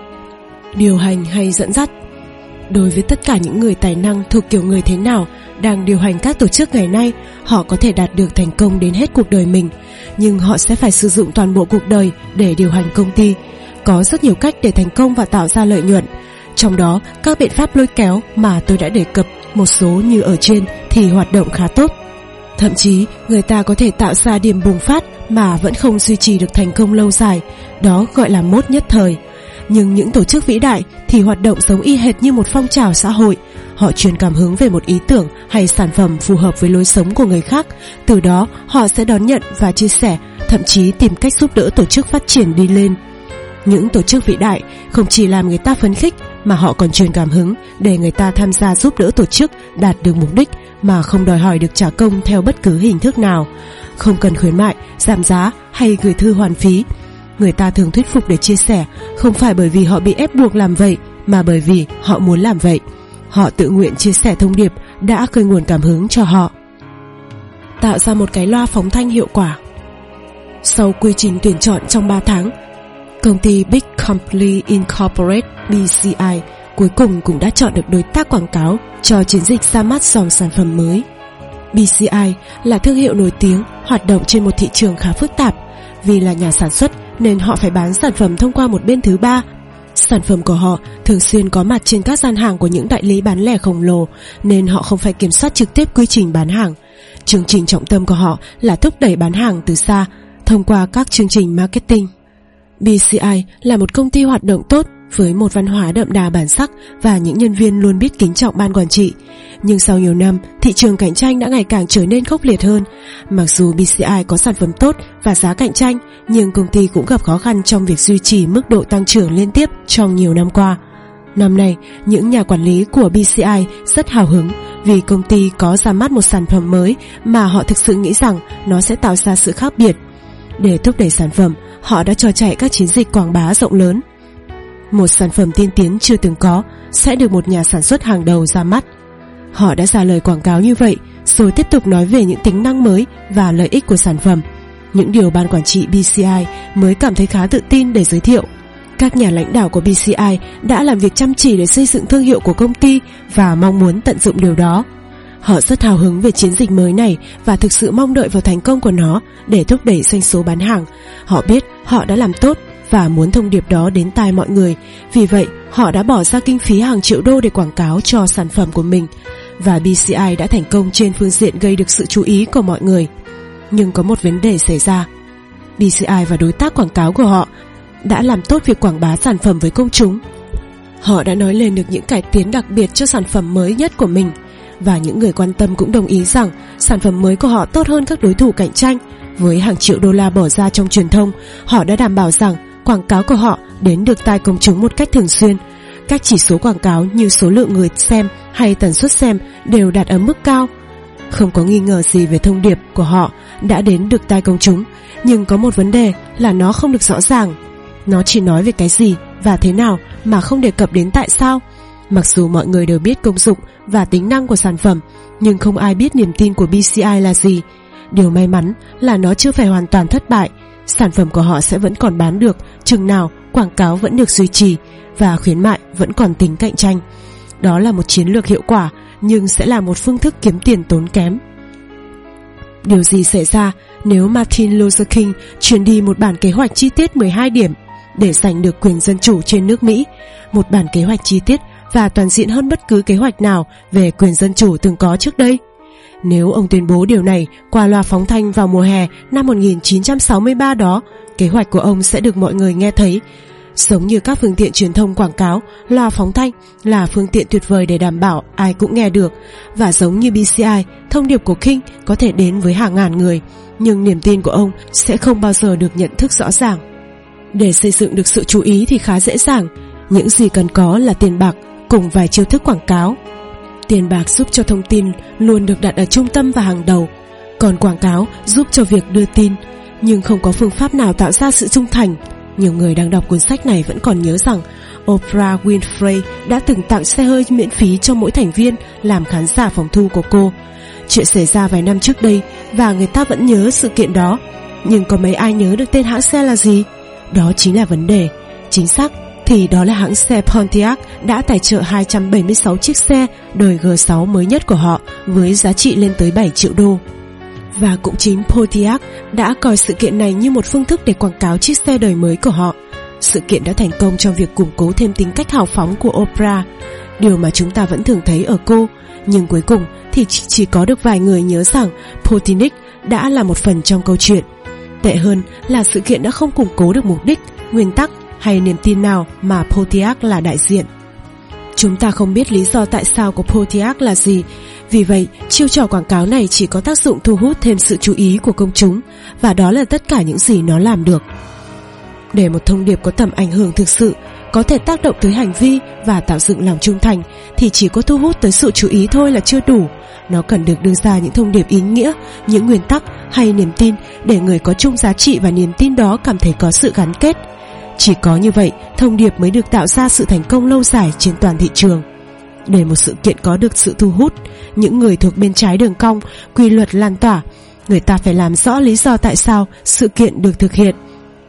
Điều hành hay dẫn dắt. Đối với tất cả những người tài năng thuộc kiểu người thế nào đang điều hành các tổ chức ngày nay, họ có thể đạt được thành công đến hết cuộc đời mình, nhưng họ sẽ phải sử dụng toàn bộ cuộc đời để điều hành công ty. Có rất nhiều cách để thành công và tạo ra lợi nhuận. Trong đó, các biện pháp lôi kéo mà tôi đã đề cập một số như ở trên thì hoạt động khá tốt. Thậm chí, người ta có thể tạo ra điểm bùng phát mà vẫn không duy trì được thành công lâu dài. Đó gọi là mốt nhất thời. Nhưng những tổ chức vĩ đại thì hoạt động giống y hệt như một phong trào xã hội. Họ truyền cảm hứng về một ý tưởng hay sản phẩm phù hợp với lối sống của người khác. Từ đó, họ sẽ đón nhận và chia sẻ, thậm chí tìm cách giúp đỡ tổ chức phát triển đi lên. Những tổ chức vĩ đại không chỉ làm người ta phấn khích mà họ còn truyền cảm hứng để người ta tham gia giúp đỡ tổ chức đạt được mục đích mà không đòi hỏi được trả công theo bất cứ hình thức nào. Không cần khuyến mại, giảm giá hay gửi thư hoàn phí. Người ta thường thuyết phục để chia sẻ, không phải bởi vì họ bị ép buộc làm vậy, mà bởi vì họ muốn làm vậy. Họ tự nguyện chia sẻ thông điệp đã khơi nguồn cảm hứng cho họ. Tạo ra một cái loa phóng thanh hiệu quả. Sau quy trình tuyển chọn trong 3 tháng, công ty Big Company Incorporated BCI cuối cùng cũng đã chọn được đối tác quảng cáo cho chiến dịch ra mắt dòng sản phẩm mới. BCI là thương hiệu nổi tiếng hoạt động trên một thị trường khá phức tạp. Vì là nhà sản xuất nên họ phải bán sản phẩm thông qua một bên thứ ba. Sản phẩm của họ thường xuyên có mặt trên các gian hàng của những đại lý bán lẻ khổng lồ, nên họ không phải kiểm soát trực tiếp quy trình bán hàng. Chương trình trọng tâm của họ là thúc đẩy bán hàng từ xa thông qua các chương trình marketing. BCI là một công ty hoạt động tốt với một văn hóa đậm đà bản sắc và những nhân viên luôn biết kính trọng ban quản trị. Nhưng sau nhiều năm, thị trường cạnh tranh đã ngày càng trở nên khốc liệt hơn. Mặc dù BCI có sản phẩm tốt và giá cạnh tranh, nhưng công ty cũng gặp khó khăn trong việc duy trì mức độ tăng trưởng liên tiếp trong nhiều năm qua. Năm nay, những nhà quản lý của BCI rất hào hứng vì công ty có ra mắt một sản phẩm mới mà họ thực sự nghĩ rằng nó sẽ tạo ra sự khác biệt. Để thúc đẩy sản phẩm, họ đã cho chạy các chiến dịch quảng bá rộng lớn. Một sản phẩm tiên tiến chưa từng có sẽ được một nhà sản xuất hàng đầu ra mắt. Họ đã ra lời quảng cáo như vậy, rồi tiếp tục nói về những tính năng mới và lợi ích của sản phẩm. Những điều ban quản trị BCI mới cảm thấy khá tự tin để giới thiệu. Các nhà lãnh đạo của BCI đã làm việc chăm chỉ để xây dựng thương hiệu của công ty và mong muốn tận dụng điều đó. Họ rất hào hứng về chiến dịch mới này và thực sự mong đợi vào thành công của nó để thúc đẩy doanh số bán hàng. Họ biết họ đã làm tốt và muốn thông điệp đó đến tai mọi người. Vì vậy, họ đã bỏ ra kinh phí hàng triệu đô để quảng cáo cho sản phẩm của mình. Và BCI đã thành công trên phương diện gây được sự chú ý của mọi người. Nhưng có một vấn đề xảy ra. BCI và đối tác quảng cáo của họ đã làm tốt việc quảng bá sản phẩm với công chúng. Họ đã nói lên được những cải tiến đặc biệt cho sản phẩm mới nhất của mình. Và những người quan tâm cũng đồng ý rằng sản phẩm mới của họ tốt hơn các đối thủ cạnh tranh. Với hàng triệu đô la bỏ ra trong truyền thông, họ đã đảm bảo rằng quảng cáo của họ đến được tai công chúng một cách thường xuyên. Các chỉ số quảng cáo như số lượng người xem hay tần suất xem đều đạt ở mức cao. Không có nghi ngờ gì về thông điệp của họ đã đến được tai công chúng, nhưng có một vấn đề là nó không được rõ ràng. Nó chỉ nói về cái gì và thế nào mà không đề cập đến tại sao. Mặc dù mọi người đều biết công dụng và tính năng của sản phẩm, nhưng không ai biết niềm tin của BCI là gì. Điều may mắn là nó chưa phải hoàn toàn thất bại. Sản phẩm của họ sẽ vẫn còn bán được chừng nào quảng cáo vẫn được duy trì và khuyến mại vẫn còn tính cạnh tranh. Đó là một chiến lược hiệu quả, nhưng sẽ là một phương thức kiếm tiền tốn kém. Điều gì xảy ra nếu Martin Luther King truyền đi một bản kế hoạch chi tiết 12 điểm để giành được quyền dân chủ trên nước Mỹ, một bản kế hoạch chi tiết và toàn diện hơn bất cứ kế hoạch nào về quyền dân chủ từng có trước đây? Nếu ông tuyên bố điều này qua loa phóng thanh vào mùa hè năm 1963 đó, kế hoạch của ông sẽ được mọi người nghe thấy. Giống như các phương tiện truyền thông quảng cáo, loa phóng thanh là phương tiện tuyệt vời để đảm bảo ai cũng nghe được. Và giống như BCI, thông điệp của King có thể đến với hàng ngàn người, nhưng niềm tin của ông sẽ không bao giờ được nhận thức rõ ràng. Để xây dựng được sự chú ý thì khá dễ dàng. Những gì cần có là tiền bạc cùng vài chiêu thức quảng cáo. Tiền bạc giúp cho thông tin luôn được đặt ở trung tâm và hàng đầu, còn quảng cáo giúp cho việc đưa tin. Nhưng không có phương pháp nào tạo ra sự trung thành. Nhiều người đang đọc cuốn sách này vẫn còn nhớ rằng Oprah Winfrey đã từng tặng xe hơi miễn phí cho mỗi thành viên làm khán giả phòng thu của cô. Chuyện xảy ra vài năm trước đây và người ta vẫn nhớ sự kiện đó. Nhưng có mấy ai nhớ được tên hãng xe là gì? Đó chính là vấn đề. Chính xác thì đó là hãng xe Pontiac đã tài trợ 276 chiếc xe đời G6 mới nhất của họ với giá trị lên tới 7 triệu đô. Và cũng chính Pontiac đã coi sự kiện này như một phương thức để quảng cáo chiếc xe đời mới của họ. Sự kiện đã thành công trong việc củng cố thêm tính cách hào phóng của Oprah, điều mà chúng ta vẫn thường thấy ở cô. Nhưng cuối cùng thì chỉ có được vài người nhớ rằng Pontiac đã là một phần trong câu chuyện. Tệ hơn là sự kiện đã không củng cố được mục đích, nguyên tắc hay niềm tin nào mà Pontiac là đại diện. Chúng ta không biết lý do tại sao của Pontiac là gì. Vì vậy, chiêu trò quảng cáo này chỉ có tác dụng thu hút thêm sự chú ý của công chúng, và đó là tất cả những gì nó làm được. Để một thông điệp có tầm ảnh hưởng thực sự, có thể tác động tới hành vi và tạo dựng lòng trung thành, thì chỉ có thu hút tới sự chú ý thôi là chưa đủ. Nó cần được đưa ra những thông điệp ý nghĩa, những nguyên tắc hay niềm tin để người có chung giá trị và niềm tin đó cảm thấy có sự gắn kết. Chỉ có như vậy, thông điệp mới được tạo ra sự thành công lâu dài trên toàn thị trường. Để một sự kiện có được sự thu hút những người thuộc bên trái đường cong, quy luật lan tỏa, người ta phải làm rõ lý do tại sao sự kiện được thực hiện.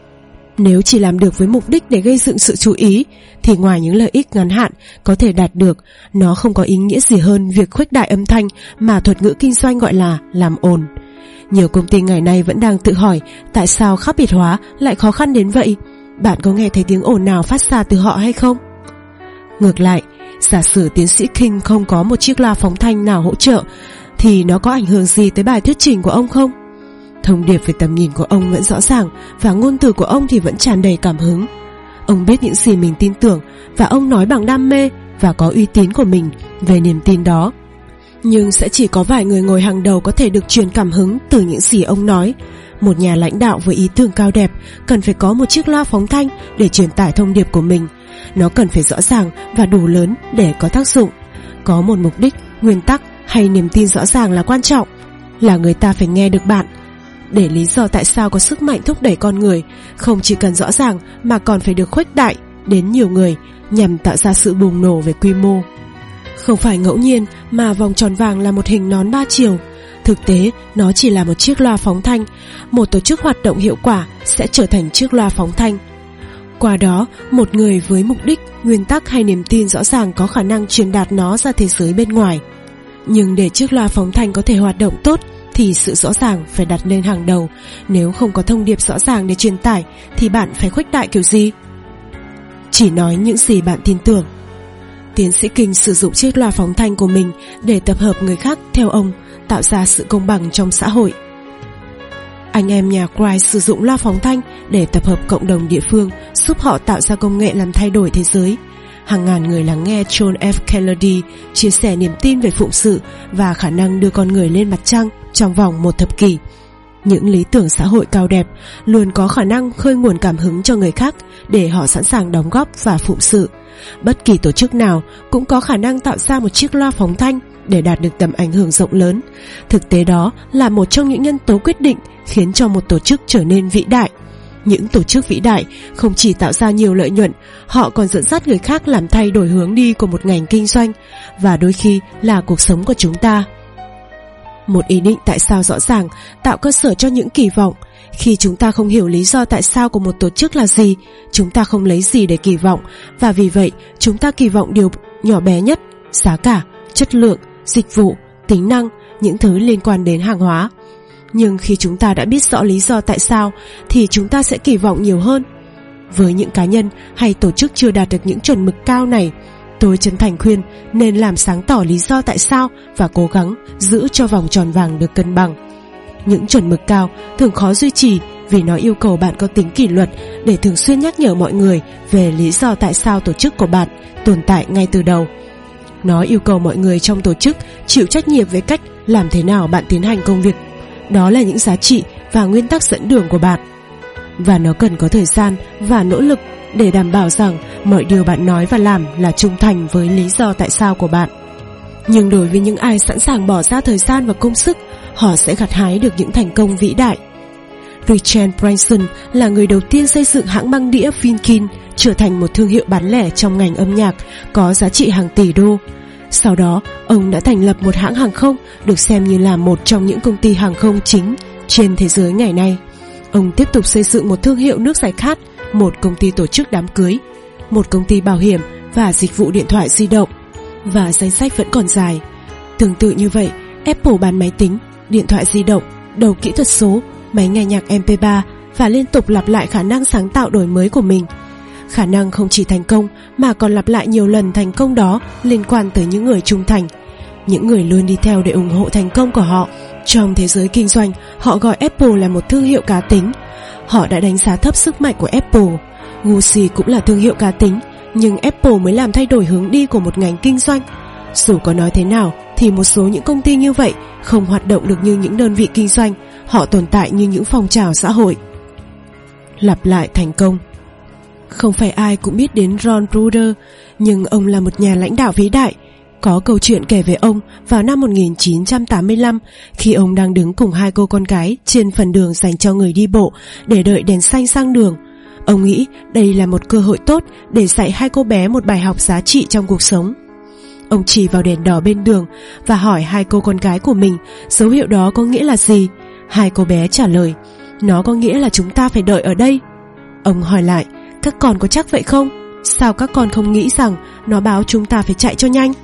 Nếu chỉ làm được với mục đích để gây dựng sự chú ý, thì ngoài những lợi ích ngắn hạn có thể đạt được, nó không có ý nghĩa gì hơn việc khuếch đại âm thanh mà thuật ngữ kinh doanh gọi là làm ồn. Nhiều công ty ngày nay vẫn đang tự hỏi tại sao khác biệt hóa lại khó khăn đến vậy. Bạn có nghe thấy tiếng ồn nào phát ra từ họ hay không? Ngược lại, giả sử tiến sĩ King không có một chiếc loa phóng thanh nào hỗ trợ, thì nó có ảnh hưởng gì tới bài thuyết trình của ông không? Thông điệp về tầm nhìn của ông vẫn rõ ràng, và ngôn từ của ông thì vẫn tràn đầy cảm hứng. Ông biết những gì mình tin tưởng, và ông nói bằng đam mê và có uy tín của mình về niềm tin đó. Nhưng sẽ chỉ có vài người ngồi hàng đầu có thể được truyền cảm hứng từ những gì ông nói. Một nhà lãnh đạo với ý tưởng cao đẹp cần phải có một chiếc loa phóng thanh để truyền tải thông điệp của mình. Nó cần phải rõ ràng và đủ lớn để có tác dụng. Có một mục đích, nguyên tắc hay niềm tin rõ ràng là quan trọng, là người ta phải nghe được bạn. Để lý do tại sao có sức mạnh thúc đẩy con người không chỉ cần rõ ràng mà còn phải được khuếch đại đến nhiều người nhằm tạo ra sự bùng nổ về quy mô. Không phải ngẫu nhiên mà vòng tròn vàng là một hình nón 3 chiều. Thực tế, nó chỉ là một chiếc loa phóng thanh. Một tổ chức hoạt động hiệu quả sẽ trở thành chiếc loa phóng thanh. Qua đó, một người với mục đích, nguyên tắc hay niềm tin rõ ràng có khả năng truyền đạt nó ra thế giới bên ngoài. Nhưng để chiếc loa phóng thanh có thể hoạt động tốt thì sự rõ ràng phải đặt lên hàng đầu. Nếu không có thông điệp rõ ràng để truyền tải thì bạn phải khuếch đại kiểu gì? Chỉ nói những gì bạn tin tưởng. Tiến sĩ King sử dụng chiếc loa phóng thanh của mình để tập hợp người khác theo ông, tạo ra sự công bằng trong xã hội. Anh em nhà Christ sử dụng loa phóng thanh để tập hợp cộng đồng địa phương, giúp họ tạo ra công nghệ làm thay đổi thế giới. Hàng ngàn người lắng nghe John F. Kennedy chia sẻ niềm tin về phụng sự và khả năng đưa con người lên mặt trăng trong vòng 1 thập kỷ. Những lý tưởng xã hội cao đẹp luôn có khả năng khơi nguồn cảm hứng cho người khác để họ sẵn sàng đóng góp và phụng sự. Bất kỳ tổ chức nào cũng có khả năng tạo ra một chiếc loa phóng thanh để đạt được tầm ảnh hưởng rộng lớn. Thực tế đó là một trong những nhân tố quyết định khiến cho một tổ chức trở nên vĩ đại. Những tổ chức vĩ đại không chỉ tạo ra nhiều lợi nhuận, họ còn dẫn dắt người khác làm thay đổi hướng đi của một ngành kinh doanh và đôi khi là cuộc sống của chúng ta. Một ý định tại sao rõ ràng tạo cơ sở cho những kỳ vọng. Khi chúng ta không hiểu lý do tại sao của một tổ chức là gì, chúng ta không lấy gì để kỳ vọng, và vì vậy chúng ta kỳ vọng điều nhỏ bé nhất: giá cả, chất lượng, dịch vụ, tính năng, những thứ liên quan đến hàng hóa. Nhưng khi chúng ta đã biết rõ lý do tại sao thì chúng ta sẽ kỳ vọng nhiều hơn. Với những cá nhân hay tổ chức chưa đạt được những chuẩn mực cao này, tôi chân thành khuyên nên làm sáng tỏ lý do tại sao và cố gắng giữ cho vòng tròn vàng được cân bằng. Những chuẩn mực cao thường khó duy trì vì nó yêu cầu bạn có tính kỷ luật để thường xuyên nhắc nhở mọi người về lý do tại sao tổ chức của bạn tồn tại ngay từ đầu. Nó yêu cầu mọi người trong tổ chức chịu trách nhiệm với cách làm thế nào bạn tiến hành công việc. Đó là những giá trị và nguyên tắc dẫn đường của bạn. Và nó cần có thời gian và nỗ lực để đảm bảo rằng mọi điều bạn nói và làm là trung thành với lý do tại sao của bạn. Nhưng đối với những ai sẵn sàng bỏ ra thời gian và công sức, họ sẽ gặt hái được những thành công vĩ đại. Richard Branson là người đầu tiên xây dựng hãng băng đĩa Finkin trở thành một thương hiệu bán lẻ trong ngành âm nhạc có giá trị hàng tỷ đô. Sau đó, ông đã thành lập một hãng hàng không được xem như là một trong những công ty hàng không chính trên thế giới ngày nay. Ông tiếp tục xây dựng một thương hiệu nước giải khát, một công ty tổ chức đám cưới, một công ty bảo hiểm và dịch vụ điện thoại di động. Và danh sách vẫn còn dài. Tương tự như vậy, Apple bán máy tính, điện thoại di động, đầu kỹ thuật số, máy nghe nhạc MP3 và liên tục lặp lại khả năng sáng tạo đổi mới của mình. Khả năng không chỉ thành công mà còn lặp lại nhiều lần thành công đó liên quan tới những người trung thành, những người luôn đi theo để ủng hộ thành công của họ. Trong thế giới kinh doanh, họ gọi Apple là một thương hiệu cá tính. Họ đã đánh giá thấp sức mạnh của Apple. Gucci cũng là thương hiệu cá tính, nhưng Apple mới làm thay đổi hướng đi của một ngành kinh doanh. Dù có nói thế nào thì một số những công ty như vậy không hoạt động được như những đơn vị kinh doanh, họ tồn tại như những phong trào xã hội. Lặp lại thành công. Không phải ai cũng biết đến Ron Bruder, nhưng ông là một nhà lãnh đạo vĩ đại. Có câu chuyện kể về ông vào năm 1985 khi ông đang đứng cùng hai cô con gái trên phần đường dành cho người đi bộ để đợi đèn xanh sang đường. Ông nghĩ đây là một cơ hội tốt để dạy hai cô bé một bài học giá trị trong cuộc sống. Ông chỉ vào đèn đỏ bên đường và hỏi hai cô con gái của mình dấu hiệu đó có nghĩa là gì. Hai cô bé trả lời: nó có nghĩa là chúng ta phải đợi ở đây. Ông hỏi lại: các con có chắc vậy không? Sao các con không nghĩ rằng nó báo chúng ta phải chạy cho nhanh?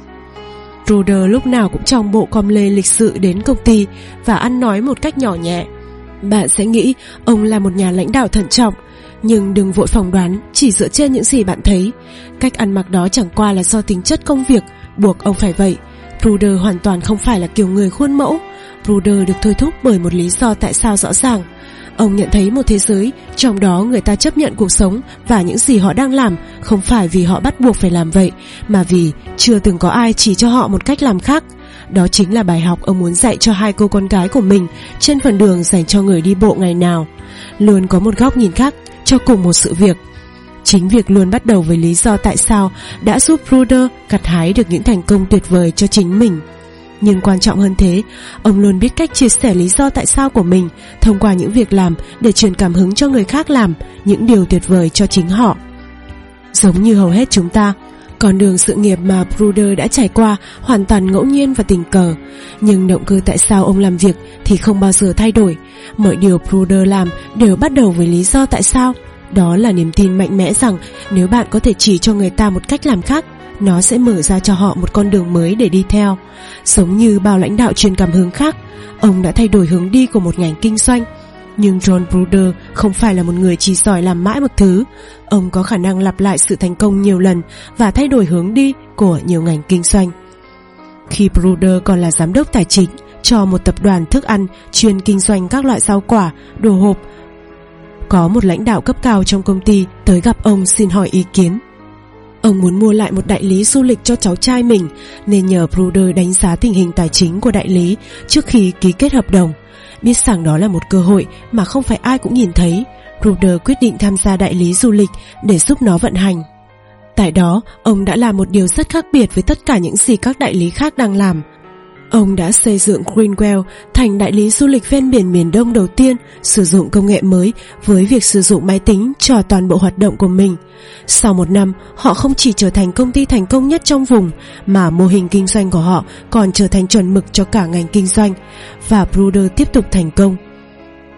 Ruder lúc nào cũng trong bộ com lê lịch sự đến công ty và ăn nói một cách nhỏ nhẹ. Bạn sẽ nghĩ ông là một nhà lãnh đạo thận trọng, nhưng đừng vội phỏng đoán chỉ dựa trên những gì bạn thấy. Cách ăn mặc đó chẳng qua là do tính chất công việc buộc ông phải vậy. Ruder hoàn toàn không phải là kiểu người khuôn mẫu. Ruder được thôi thúc bởi một lý do tại sao rõ ràng. Ông nhận thấy một thế giới trong đó người ta chấp nhận cuộc sống và những gì họ đang làm không phải vì họ bắt buộc phải làm vậy, mà vì chưa từng có ai chỉ cho họ một cách làm khác. Đó chính là bài học ông muốn dạy cho hai cô con gái của mình trên phần đường dành cho người đi bộ ngày nào. Luôn có một góc nhìn khác cho cùng một sự việc. Chính việc luôn bắt đầu với lý do tại sao đã giúp Ruder gặt hái được những thành công tuyệt vời cho chính mình. Nhưng quan trọng hơn thế, ông luôn biết cách chia sẻ lý do tại sao của mình thông qua những việc làm để truyền cảm hứng cho người khác làm những điều tuyệt vời cho chính họ. Giống như hầu hết chúng ta, con đường sự nghiệp mà Bruder đã trải qua hoàn toàn ngẫu nhiên và tình cờ. Nhưng động cơ tại sao ông làm việc thì không bao giờ thay đổi. Mọi điều Bruder làm đều bắt đầu với lý do tại sao. Đó là niềm tin mạnh mẽ rằng nếu bạn có thể chỉ cho người ta một cách làm khác, nó sẽ mở ra cho họ một con đường mới để đi theo. Giống như bao lãnh đạo truyền cảm hứng khác, ông đã thay đổi hướng đi của một ngành kinh doanh. Nhưng John Bruder không phải là một người chỉ giỏi làm mãi một thứ. Ông có khả năng lặp lại sự thành công nhiều lần và thay đổi hướng đi của nhiều ngành kinh doanh. Khi Bruder còn là giám đốc tài chính cho một tập đoàn thức ăn chuyên kinh doanh các loại rau quả, đồ hộp, có một lãnh đạo cấp cao trong công ty tới gặp ông xin hỏi ý kiến. Ông muốn mua lại một đại lý du lịch cho cháu trai mình, nên nhờ Bruder đánh giá tình hình tài chính của đại lý trước khi ký kết hợp đồng. Biết rằng đó là một cơ hội mà không phải ai cũng nhìn thấy, Bruder quyết định tham gia đại lý du lịch để giúp nó vận hành. Tại đó, ông đã làm một điều rất khác biệt với tất cả những gì các đại lý khác đang làm. Ông đã xây dựng Greenwell thành đại lý du lịch ven biển miền Đông đầu tiên sử dụng công nghệ mới với việc sử dụng máy tính cho toàn bộ hoạt động của mình. Sau một năm, họ không chỉ trở thành công ty thành công nhất trong vùng, mà mô hình kinh doanh của họ còn trở thành chuẩn mực cho cả ngành kinh doanh, và Bruder tiếp tục thành công.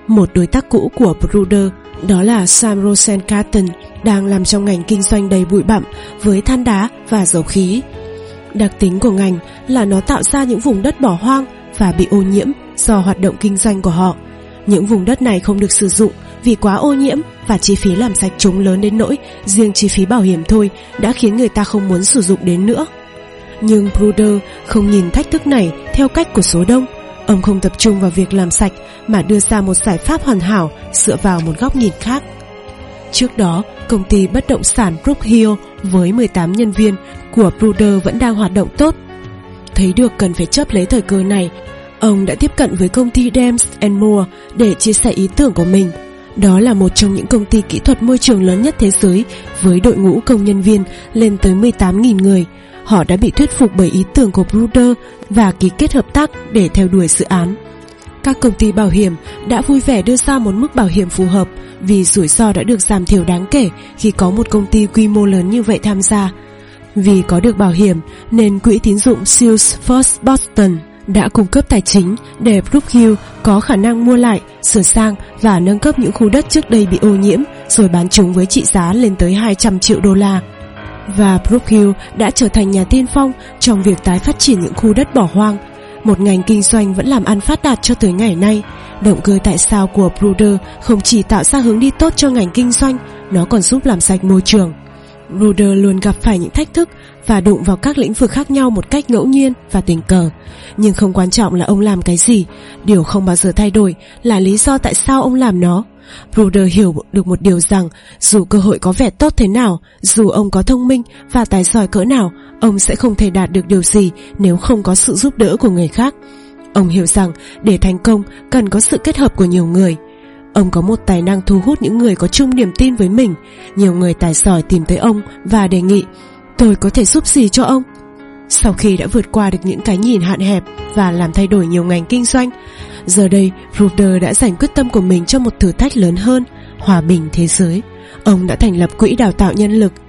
Một đối tác cũ của Bruder, đó là Sam Rosengarten, đang làm trong ngành kinh doanh đầy bụi bặm với than đá và dầu khí. Đặc tính của ngành là nó tạo ra những vùng đất bỏ hoang và bị ô nhiễm do hoạt động kinh doanh của họ. Những vùng đất này không được sử dụng vì quá ô nhiễm và chi phí làm sạch chúng lớn đến nỗi riêng chi phí bảo hiểm thôi đã khiến người ta không muốn sử dụng đến nữa. Nhưng Bruder không nhìn thách thức này theo cách của số đông. Ông không tập trung vào việc làm sạch mà đưa ra một giải pháp hoàn hảo dựa vào một góc nhìn khác. Trước đó, công ty bất động sản Brookhill với 18 nhân viên của Bruder vẫn đang hoạt động tốt. Thấy được cần phải chấp lấy thời cơ này, ông đã tiếp cận với công ty Dems & Moore để chia sẻ ý tưởng của mình. Đó là một trong những công ty kỹ thuật môi trường lớn nhất thế giới với đội ngũ công nhân viên lên tới 18.000 người. Họ đã bị thuyết phục bởi ý tưởng của Bruder và ký kết hợp tác để theo đuổi dự án. Các công ty bảo hiểm đã vui vẻ đưa ra một mức bảo hiểm phù hợp vì rủi ro đã được giảm thiểu đáng kể khi có một công ty quy mô lớn như vậy tham gia. Vì có được bảo hiểm nên quỹ tín dụng Shields First Boston đã cung cấp tài chính để Brookhill có khả năng mua lại, sửa sang và nâng cấp những khu đất trước đây bị ô nhiễm rồi bán chúng với trị giá lên tới 200 triệu đô la. Và Brookhill đã trở thành nhà tiên phong trong việc tái phát triển những khu đất bỏ hoang, một ngành kinh doanh vẫn làm ăn phát đạt cho tới ngày nay. Động cơ tại sao của Bruder không chỉ tạo ra hướng đi tốt cho ngành kinh doanh, nó còn giúp làm sạch môi trường. Bruder luôn gặp phải những thách thức và đụng vào các lĩnh vực khác nhau một cách ngẫu nhiên và tình cờ. Nhưng không quan trọng là ông làm cái gì, điều không bao giờ thay đổi là lý do tại sao ông làm nó. Bruder hiểu được một điều rằng dù cơ hội có vẻ tốt thế nào, dù ông có thông minh và tài giỏi cỡ nào, ông sẽ không thể đạt được điều gì nếu không có sự giúp đỡ của người khác. Ông hiểu rằng để thành công cần có sự kết hợp của nhiều người. Ông có một tài năng thu hút những người có chung niềm tin với mình. Nhiều người tài giỏi tìm tới ông và đề nghị: "Tôi có thể giúp gì cho ông?" Sau khi đã vượt qua được những cái nhìn hạn hẹp và làm thay đổi nhiều ngành kinh doanh, giờ đây Bruder đã dành quyết tâm của mình cho một thử thách lớn hơn: hòa bình thế giới. Ông đã thành lập quỹ đào tạo nhân lực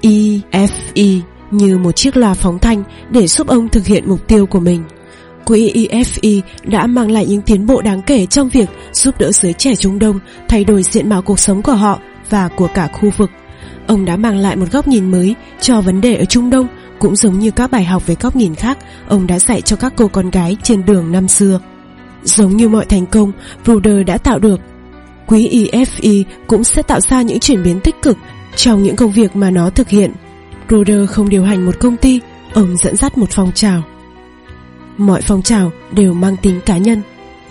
EFE như một chiếc loa phóng thanh để giúp ông thực hiện mục tiêu của mình. Quỹ EFE đã mang lại những tiến bộ đáng kể trong việc giúp đỡ giới trẻ Trung Đông thay đổi diện mạo cuộc sống của họ và của cả khu vực. Ông đã mang lại một góc nhìn mới cho vấn đề ở Trung Đông, cũng giống như các bài học về góc nhìn khác ông đã dạy cho các cô con gái trên đường năm xưa. Giống như mọi thành công Bruder đã tạo được, quỹ EFE cũng sẽ tạo ra những chuyển biến tích cực trong những công việc mà nó thực hiện. Bruder không điều hành một công ty, ông dẫn dắt một phong trào. Mọi phong trào đều mang tính cá nhân.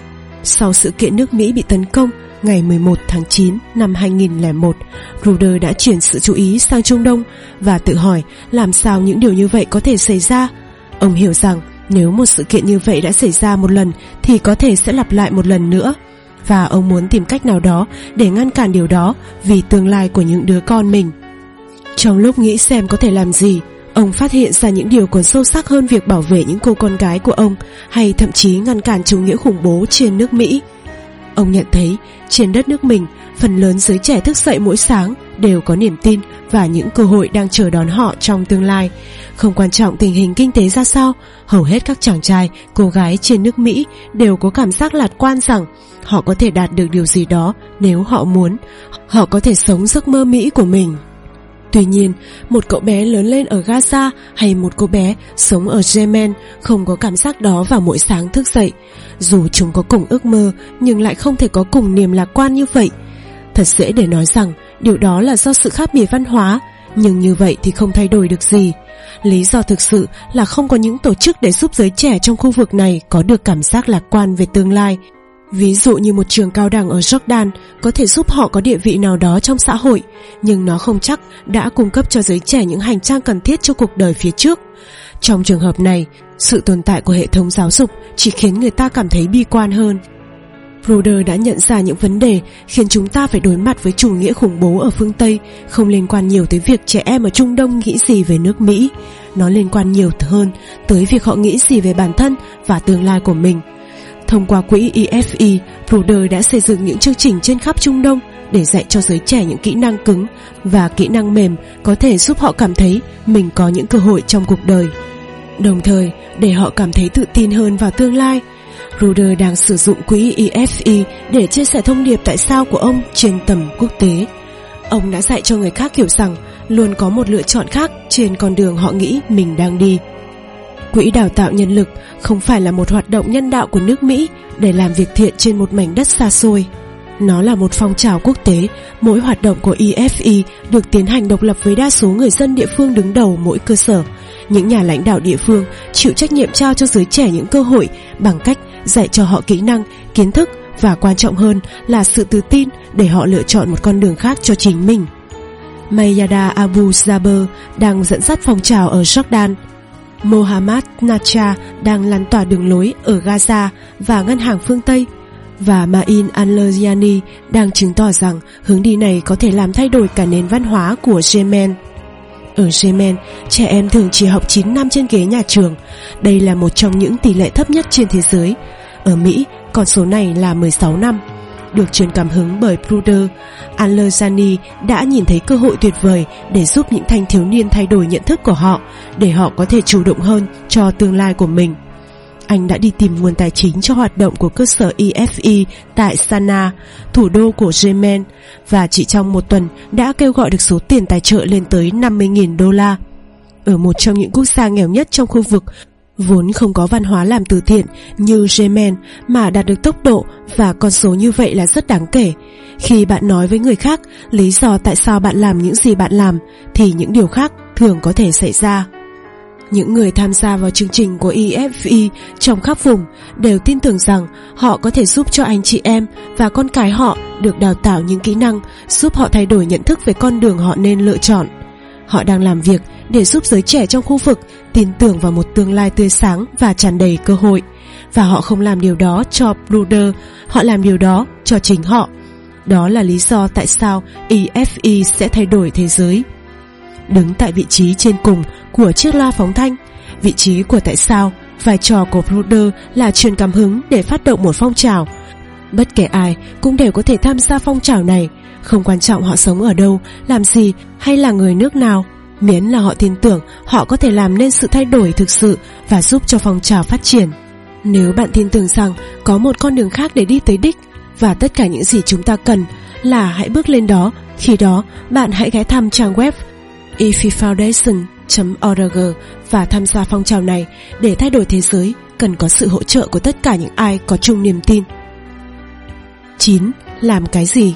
Sau sự kiện nước Mỹ bị tấn công ngày 11 tháng 9 năm 2001, Bruder đã chuyển sự chú ý sang Trung Đông và tự hỏi làm sao những điều như vậy có thể xảy ra. Ông hiểu rằng nếu một sự kiện như vậy đã xảy ra một lần thì có thể sẽ lặp lại một lần nữa, và ông muốn tìm cách nào đó để ngăn cản điều đó vì tương lai của những đứa con mình. Trong lúc nghĩ xem có thể làm gì, ông phát hiện ra những điều còn sâu sắc hơn việc bảo vệ những cô con gái của ông, hay thậm chí ngăn cản chủ nghĩa khủng bố trên nước Mỹ. Ông nhận thấy trên đất nước mình, phần lớn giới trẻ thức dậy mỗi sáng đều có niềm tin và những cơ hội đang chờ đón họ trong tương lai. Không quan trọng tình hình kinh tế ra sao, hầu hết các chàng trai, cô gái trên nước Mỹ đều có cảm giác lạc quan rằng họ có thể đạt được điều gì đó nếu họ muốn. Họ có thể sống giấc mơ Mỹ của mình. Tuy nhiên, một cậu bé lớn lên ở Gaza hay một cô bé sống ở Yemen không có cảm giác đó vào mỗi sáng thức dậy. Dù chúng có cùng ước mơ nhưng lại không thể có cùng niềm lạc quan như vậy. Thật dễ để nói rằng điều đó là do sự khác biệt văn hóa, nhưng như vậy thì không thay đổi được gì. Lý do thực sự là không có những tổ chức để giúp giới trẻ trong khu vực này có được cảm giác lạc quan về tương lai. Ví dụ như một trường cao đẳng ở Jordan có thể giúp họ có địa vị nào đó trong xã hội, nhưng nó không chắc đã cung cấp cho giới trẻ những hành trang cần thiết cho cuộc đời phía trước. Trong trường hợp này, sự tồn tại của hệ thống giáo dục chỉ khiến người ta cảm thấy bi quan hơn. Bruder đã nhận ra những vấn đề khiến chúng ta phải đối mặt với chủ nghĩa khủng bố ở phương Tây không liên quan nhiều tới việc trẻ em ở Trung Đông nghĩ gì về nước Mỹ. Nó liên quan nhiều hơn tới việc họ nghĩ gì về bản thân và tương lai của mình. Thông qua quỹ EFE, Bruder đã xây dựng những chương trình trên khắp Trung Đông để dạy cho giới trẻ những kỹ năng cứng và kỹ năng mềm có thể giúp họ cảm thấy mình có những cơ hội trong cuộc đời. Đồng thời, để họ cảm thấy tự tin hơn vào tương lai. Ruder đang sử dụng quỹ EFE để chia sẻ thông điệp tại sao của ông trên tầm quốc tế. Ông đã dạy cho người khác hiểu rằng luôn có một lựa chọn khác trên con đường họ nghĩ mình đang đi. Quỹ đào tạo nhân lực không phải là một hoạt động nhân đạo của nước Mỹ để làm việc thiện trên một mảnh đất xa xôi. Nó là một phong trào quốc tế. Mỗi hoạt động của EFE được tiến hành độc lập với đa số người dân địa phương đứng đầu mỗi cơ sở. Những nhà lãnh đạo địa phương chịu trách nhiệm trao cho giới trẻ những cơ hội bằng cách dạy cho họ kỹ năng, kiến thức và quan trọng hơn là sự tự tin để họ lựa chọn một con đường khác cho chính mình. Mayada Abu Jaber đang dẫn dắt phong trào ở Jordan. Mohammad Nacha đang lan tỏa đường lối ở Gaza và ngân hàng phương Tây. Và Ma'in al-Layani đang chứng tỏ rằng hướng đi này có thể làm thay đổi cả nền văn hóa của Yemen. Ở Yemen, trẻ em thường chỉ học 9 năm trên ghế nhà trường. Đây là một trong những tỷ lệ thấp nhất trên thế giới. Ở Mỹ, con số này là 16 năm. Được truyền cảm hứng bởi Ruder, al-Layani đã nhìn thấy cơ hội tuyệt vời để giúp những thanh thiếu niên thay đổi nhận thức của họ, để họ có thể chủ động hơn cho tương lai của mình. Anh đã đi tìm nguồn tài chính cho hoạt động của cơ sở EFE tại Sanaa, thủ đô của Yemen, và chỉ trong một tuần đã kêu gọi được số tiền tài trợ lên tới $50.000. Ở một trong những quốc gia nghèo nhất trong khu vực, vốn không có văn hóa làm từ thiện như Yemen, mà đạt được tốc độ và con số như vậy là rất đáng kể. Khi bạn nói với người khác lý do tại sao bạn làm những gì bạn làm, thì những điều khác thường có thể xảy ra. Những người tham gia vào chương trình của EFE trong khắp vùng đều tin tưởng rằng họ có thể giúp cho anh chị em và con cái họ được đào tạo những kỹ năng giúp họ thay đổi nhận thức về con đường họ nên lựa chọn. Họ đang làm việc để giúp giới trẻ trong khu vực tin tưởng vào một tương lai tươi sáng và tràn đầy cơ hội. Và họ không làm điều đó cho Ruder, họ làm điều đó cho chính họ. Đó là lý do tại sao EFE sẽ thay đổi thế giới. Đứng tại vị trí trên cùng của chiếc loa phóng thanh, vị trí của tại sao, vai trò của Ruder là truyền cảm hứng để phát động một phong trào. Bất kể ai cũng đều có thể tham gia phong trào này, không quan trọng họ sống ở đâu, làm gì hay là người nước nào, miễn là họ tin tưởng họ có thể làm nên sự thay đổi thực sự và giúp cho phong trào phát triển. Nếu bạn tin tưởng rằng có một con đường khác để đi tới đích, và tất cả những gì chúng ta cần là hãy bước lên đó, khi đó bạn hãy ghé thăm trang web efefoundation.org và tham gia phong trào này. Để thay đổi thế giới, cần có sự hỗ trợ của tất cả những ai có chung niềm tin. 9. Làm cái gì?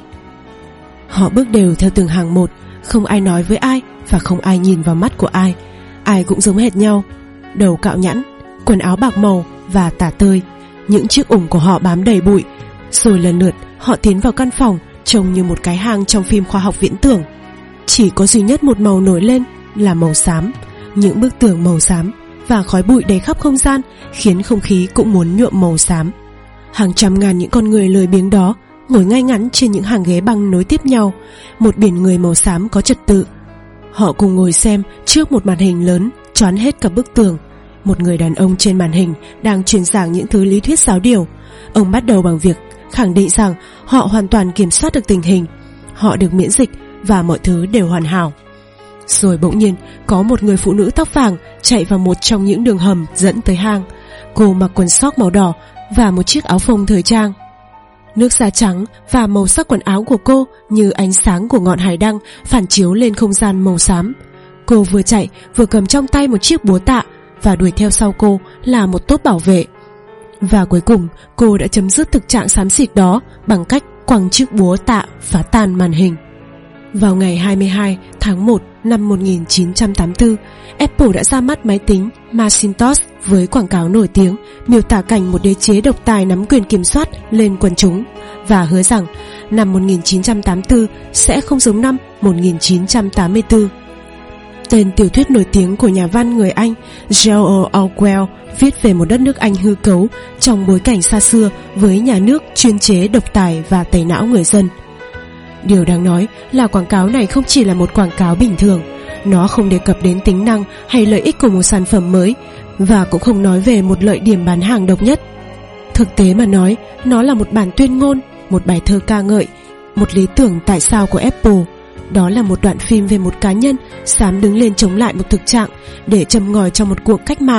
Họ bước đều theo từng hàng một, không ai nói với ai và không ai nhìn vào mắt của ai. Ai cũng giống hệt nhau, đầu cạo nhẵn, quần áo bạc màu và tả tơi. Những chiếc ủng của họ bám đầy bụi. Rồi lần lượt họ tiến vào căn phòng trông như một cái hang trong phim khoa học viễn tưởng. Chỉ có duy nhất một màu nổi lên là màu xám. Những bức tường màu xám và khói bụi đầy khắp không gian khiến không khí cũng muốn nhuộm màu xám. Hàng trăm ngàn những con người lười biếng đó ngồi ngay ngắn trên những hàng ghế băng nối tiếp nhau, một biển người màu xám có trật tự. Họ cùng ngồi xem trước một màn hình lớn choán hết cả bức tường. Một người đàn ông trên màn hình đang truyền giảng những thứ lý thuyết giáo điều. Ông bắt đầu bằng việc khẳng định rằng họ hoàn toàn kiểm soát được tình hình, họ được miễn dịch và mọi thứ đều hoàn hảo. Rồi bỗng nhiên có một người phụ nữ tóc vàng chạy vào một trong những đường hầm dẫn tới hang. Cô mặc quần sóc màu đỏ và một chiếc áo phông thời trang. Nước da trắng và màu sắc quần áo của cô như ánh sáng của ngọn hải đăng phản chiếu lên không gian màu xám. Cô vừa chạy vừa cầm trong tay một chiếc búa tạ, và đuổi theo sau cô là một tốp bảo vệ. Và cuối cùng cô đã chấm dứt thực trạng xám xịt đó bằng cách quăng chiếc búa tạ phá tan màn hình. Vào ngày 22 tháng 1 năm 1984, Apple đã ra mắt máy tính Macintosh với quảng cáo nổi tiếng miêu tả cảnh một đế chế độc tài nắm quyền kiểm soát lên quần chúng, và hứa rằng năm 1984 sẽ không giống năm 1984. Tên tiểu thuyết nổi tiếng của nhà văn người Anh George Orwell viết về một đất nước Anh hư cấu trong bối cảnh xa xưa với nhà nước chuyên chế độc tài và tẩy não người dân. Điều đáng nói là quảng cáo này không chỉ là một quảng cáo bình thường. Nó không đề cập đến tính năng hay lợi ích của một sản phẩm mới, và cũng không nói về một lợi điểm bán hàng độc nhất. Thực tế mà nói, nó là một bản tuyên ngôn, một bài thơ ca ngợi, một lý tưởng tại sao của Apple. Đó là một đoạn phim về một cá nhân dám đứng lên chống lại một thực trạng để châm ngòi cho một cuộc cách mạng.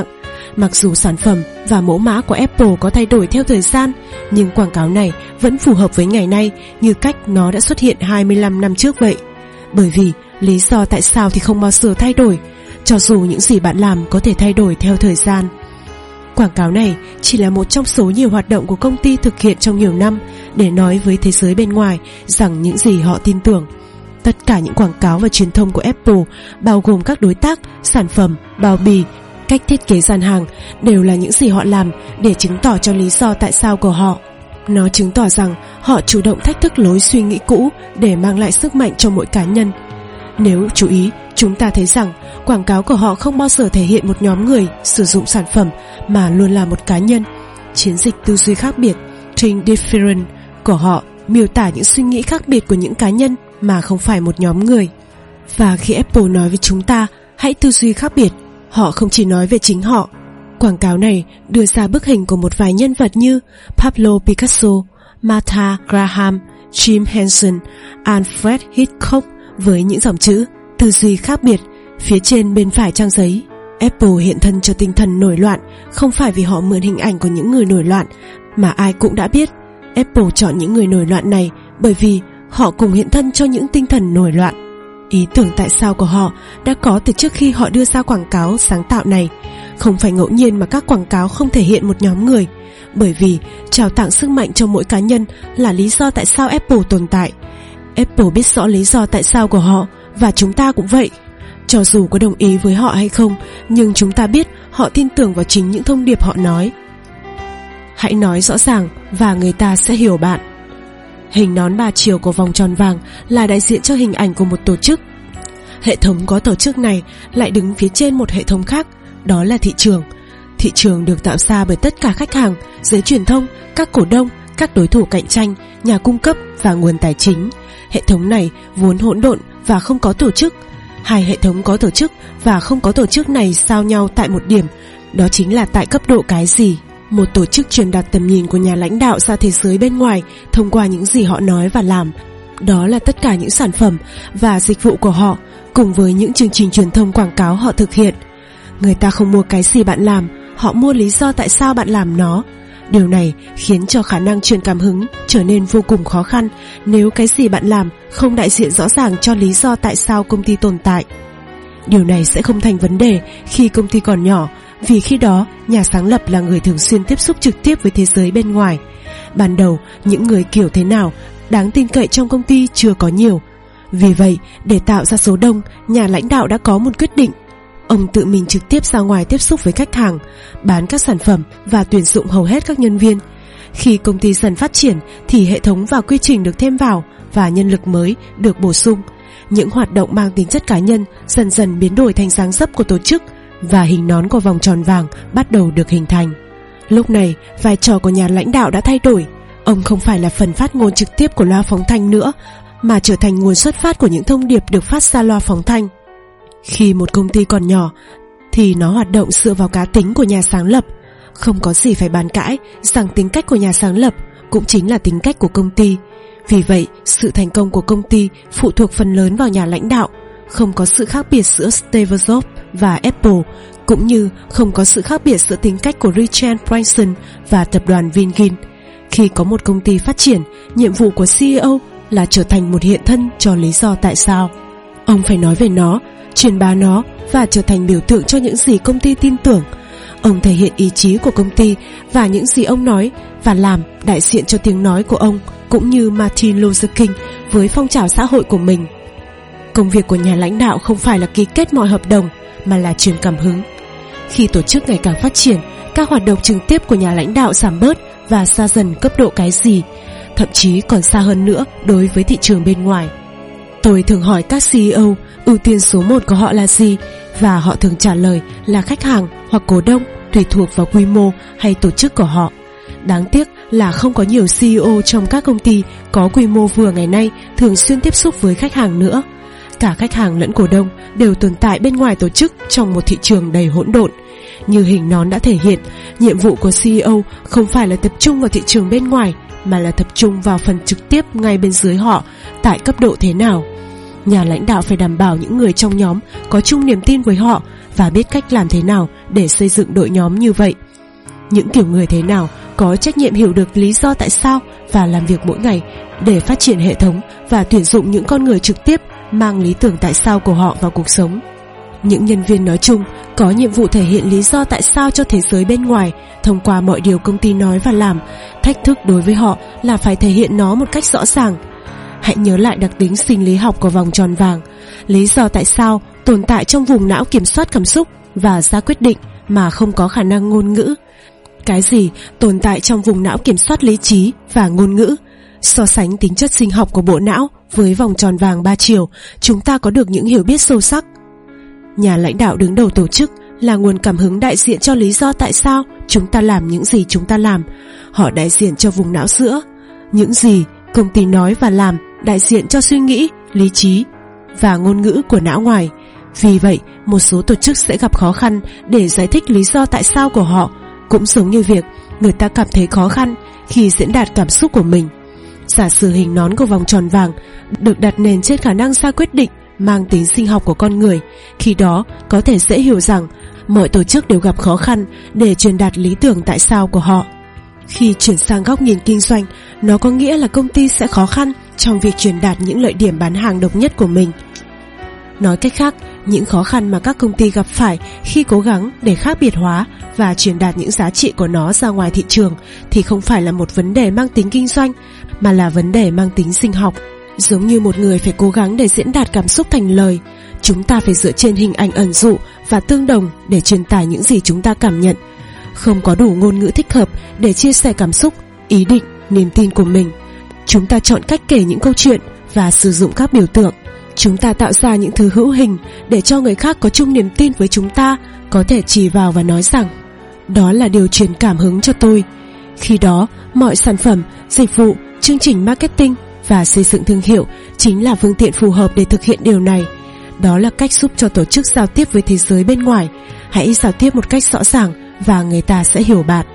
Mặc dù sản phẩm và mẫu mã của Apple có thay đổi theo thời gian, nhưng quảng cáo này vẫn phù hợp với ngày nay như cách nó đã xuất hiện 25 năm trước vậy. Bởi vì lý do tại sao thì không bao giờ thay đổi, cho dù những gì bạn làm có thể thay đổi theo thời gian. Quảng cáo này chỉ là một trong số nhiều hoạt động của công ty thực hiện trong nhiều năm để nói với thế giới bên ngoài rằng những gì họ tin tưởng. Tất cả những quảng cáo và truyền thông của Apple, bao gồm các đối tác, sản phẩm, bao bì, cách thiết kế gian hàng, đều là những gì họ làm để chứng tỏ cho lý do tại sao của họ. Nó chứng tỏ rằng họ chủ động thách thức lối suy nghĩ cũ để mang lại sức mạnh cho mỗi cá nhân. Nếu chú ý, chúng ta thấy rằng quảng cáo của họ không bao giờ thể hiện một nhóm người sử dụng sản phẩm mà luôn là một cá nhân. Chiến dịch tư duy khác biệt, Think Different của họ miêu tả những suy nghĩ khác biệt của những cá nhân mà không phải một nhóm người. Và khi Apple nói với chúng ta hãy tư duy khác biệt, họ không chỉ nói về chính họ. Quảng cáo này đưa ra bức hình của một vài nhân vật như Pablo Picasso, Martha Graham, Jim Henson, Alfred Hitchcock với những dòng chữ tư duy khác biệt phía trên bên phải trang giấy. Apple hiện thân cho tinh thần nổi loạn không phải vì họ mượn hình ảnh của những người nổi loạn, mà ai cũng đã biết Apple chọn những người nổi loạn này bởi vì họ cùng hiện thân cho những tinh thần nổi loạn. Ý tưởng tại sao của họ đã có từ trước khi họ đưa ra quảng cáo sáng tạo này. Không phải ngẫu nhiên mà các quảng cáo không thể hiện một nhóm người, bởi vì trao tặng sức mạnh cho mỗi cá nhân là lý do tại sao Apple tồn tại. Apple biết rõ lý do tại sao của họ, và chúng ta cũng vậy. Cho dù có đồng ý với họ hay không, nhưng chúng ta biết họ tin tưởng vào chính những thông điệp họ nói. Hãy nói rõ ràng và người ta sẽ hiểu bạn. Hình nón 3 chiều của vòng tròn vàng là đại diện cho hình ảnh của một tổ chức. Hệ thống có tổ chức này lại đứng phía trên một hệ thống khác, đó là thị trường. Thị trường được tạo ra bởi tất cả khách hàng, giới truyền thông, các cổ đông, các đối thủ cạnh tranh, nhà cung cấp và nguồn tài chính. Hệ thống này vốn hỗn độn và không có tổ chức. Hai hệ thống có tổ chức và không có tổ chức này giao nhau tại một điểm, đó chính là tại cấp độ cái gì. Một tổ chức truyền đạt tầm nhìn của nhà lãnh đạo ra thế giới bên ngoài thông qua những gì họ nói và làm. Đó là tất cả những sản phẩm và dịch vụ của họ, cùng với những chương trình truyền thông quảng cáo họ thực hiện. Người ta không mua cái gì bạn làm, họ mua lý do tại sao bạn làm nó. Điều này khiến cho khả năng truyền cảm hứng trở nên vô cùng khó khăn nếu cái gì bạn làm không đại diện rõ ràng cho lý do tại sao công ty tồn tại. Điều này sẽ không thành vấn đề khi công ty còn nhỏ, vì khi đó nhà sáng lập là người thường xuyên tiếp xúc trực tiếp với thế giới bên ngoài. Ban đầu, những người kiểu thế nào đáng tin cậy trong công ty chưa có nhiều. Vì vậy, để tạo ra số đông, nhà lãnh đạo đã có một quyết định. Ông tự mình trực tiếp ra ngoài tiếp xúc với khách hàng, bán các sản phẩm và tuyển dụng hầu hết các nhân viên. Khi công ty dần phát triển thì hệ thống và quy trình được thêm vào và nhân lực mới được bổ sung. Những hoạt động mang tính chất cá nhân dần dần biến đổi thành dáng dấp của tổ chức, và hình nón của vòng tròn vàng bắt đầu được hình thành. Lúc này, vai trò của nhà lãnh đạo đã thay đổi. Ông không phải là phần phát ngôn trực tiếp của loa phóng thanh nữa, mà trở thành nguồn xuất phát của những thông điệp được phát ra loa phóng thanh. Khi một công ty còn nhỏ thì nó hoạt động dựa vào cá tính của nhà sáng lập. Không có gì phải bàn cãi rằng tính cách của nhà sáng lập cũng chính là tính cách của công ty. Vì vậy, sự thành công của công ty phụ thuộc phần lớn vào nhà lãnh đạo. Không có sự khác biệt giữa Steve Jobs và Apple, cũng như không có sự khác biệt giữa tính cách của Richard Branson và tập đoàn Vingin. Khi có một công ty phát triển, nhiệm vụ của CEO là trở thành một hiện thân cho lý do tại sao. Ông phải nói về nó, truyền bá nó và trở thành biểu tượng cho những gì công ty tin tưởng. Ông thể hiện ý chí của công ty, và những gì ông nói và làm đại diện cho tiếng nói của ông, cũng như Martin Luther King với phong trào xã hội của mình. Công việc của nhà lãnh đạo không phải là ký kết mọi hợp đồng, mà là truyền cảm hứng. Khi tổ chức ngày càng phát triển, các hoạt động trực tiếp của nhà lãnh đạo giảm bớt và xa dần cấp độ cái gì, thậm chí còn xa hơn nữa đối với thị trường bên ngoài. Tôi thường hỏi các CEO ưu tiên số 1 của họ là gì, và họ thường trả lời là khách hàng hoặc cổ đông, tùy thuộc vào quy mô hay tổ chức của họ. Đáng tiếc là không có nhiều CEO trong các công ty có quy mô vừa ngày nay thường xuyên tiếp xúc với khách hàng nữa. Cả khách hàng lẫn cổ đông đều tồn tại bên ngoài tổ chức trong một thị trường đầy hỗn độn. Như hình nón đã thể hiện, nhiệm vụ của CEO không phải là tập trung vào thị trường bên ngoài, mà là tập trung vào phần trực tiếp ngay bên dưới họ tại cấp độ thế nào. Nhà lãnh đạo phải đảm bảo những người trong nhóm có chung niềm tin với họ và biết cách làm thế nào để xây dựng đội nhóm như vậy. Những kiểu người thế nào có trách nhiệm hiểu được lý do tại sao và làm việc mỗi ngày để phát triển hệ thống và tuyển dụng những con người trực tiếp mang lý tưởng tại sao của họ vào cuộc sống. Những nhân viên nói chung có nhiệm vụ thể hiện lý do tại sao cho thế giới bên ngoài thông qua mọi điều công ty nói và làm. Thách thức đối với họ là phải thể hiện nó một cách rõ ràng. Hãy nhớ lại đặc tính sinh lý học của vòng tròn vàng. Lý do tại sao tồn tại trong vùng não kiểm soát cảm xúc và ra quyết định mà không có khả năng ngôn ngữ. Cái gì tồn tại trong vùng não kiểm soát lý trí và ngôn ngữ. So sánh tính chất sinh học của bộ não với vòng tròn vàng 3 chiều, chúng ta có được những hiểu biết sâu sắc. Nhà lãnh đạo đứng đầu tổ chức là nguồn cảm hứng đại diện cho lý do tại sao chúng ta làm những gì chúng ta làm. Họ đại diện cho vùng não giữa. Những gì công ty nói và làm đại diện cho suy nghĩ, lý trí và ngôn ngữ của não ngoài. Vì vậy, một số tổ chức sẽ gặp khó khăn để giải thích lý do tại sao của họ, cũng giống như việc người ta cảm thấy khó khăn khi diễn đạt cảm xúc của mình. Giả sử hình nón của vòng tròn vàng được đặt nền trên khả năng ra quyết định mang tính sinh học của con người, khi đó có thể dễ hiểu rằng mọi tổ chức đều gặp khó khăn để truyền đạt lý tưởng tại sao của họ. Khi chuyển sang góc nhìn kinh doanh, nó có nghĩa là công ty sẽ khó khăn trong việc truyền đạt những lợi điểm bán hàng độc nhất của mình. Nói cách khác, những khó khăn mà các công ty gặp phải khi cố gắng để khác biệt hóa và truyền đạt những giá trị của nó ra ngoài thị trường thì không phải là một vấn đề mang tính kinh doanh, mà là vấn đề mang tính sinh học. Giống như một người phải cố gắng để diễn đạt cảm xúc thành lời, chúng ta phải dựa trên hình ảnh ẩn dụ và tương đồng để truyền tải những gì chúng ta cảm nhận. Không có đủ ngôn ngữ thích hợp để chia sẻ cảm xúc, ý định, niềm tin của mình. Chúng ta chọn cách kể những câu chuyện và sử dụng các biểu tượng. Chúng ta tạo ra những thứ hữu hình để cho người khác có chung niềm tin với chúng ta, có thể chỉ vào và nói rằng đó là điều truyền cảm hứng cho tôi. Khi đó, mọi sản phẩm, dịch vụ, chương trình marketing và xây dựng thương hiệu chính là phương tiện phù hợp để thực hiện điều này. Đó là cách giúp cho tổ chức giao tiếp với thế giới bên ngoài. Hãy giao tiếp một cách rõ ràng và người ta sẽ hiểu bạn.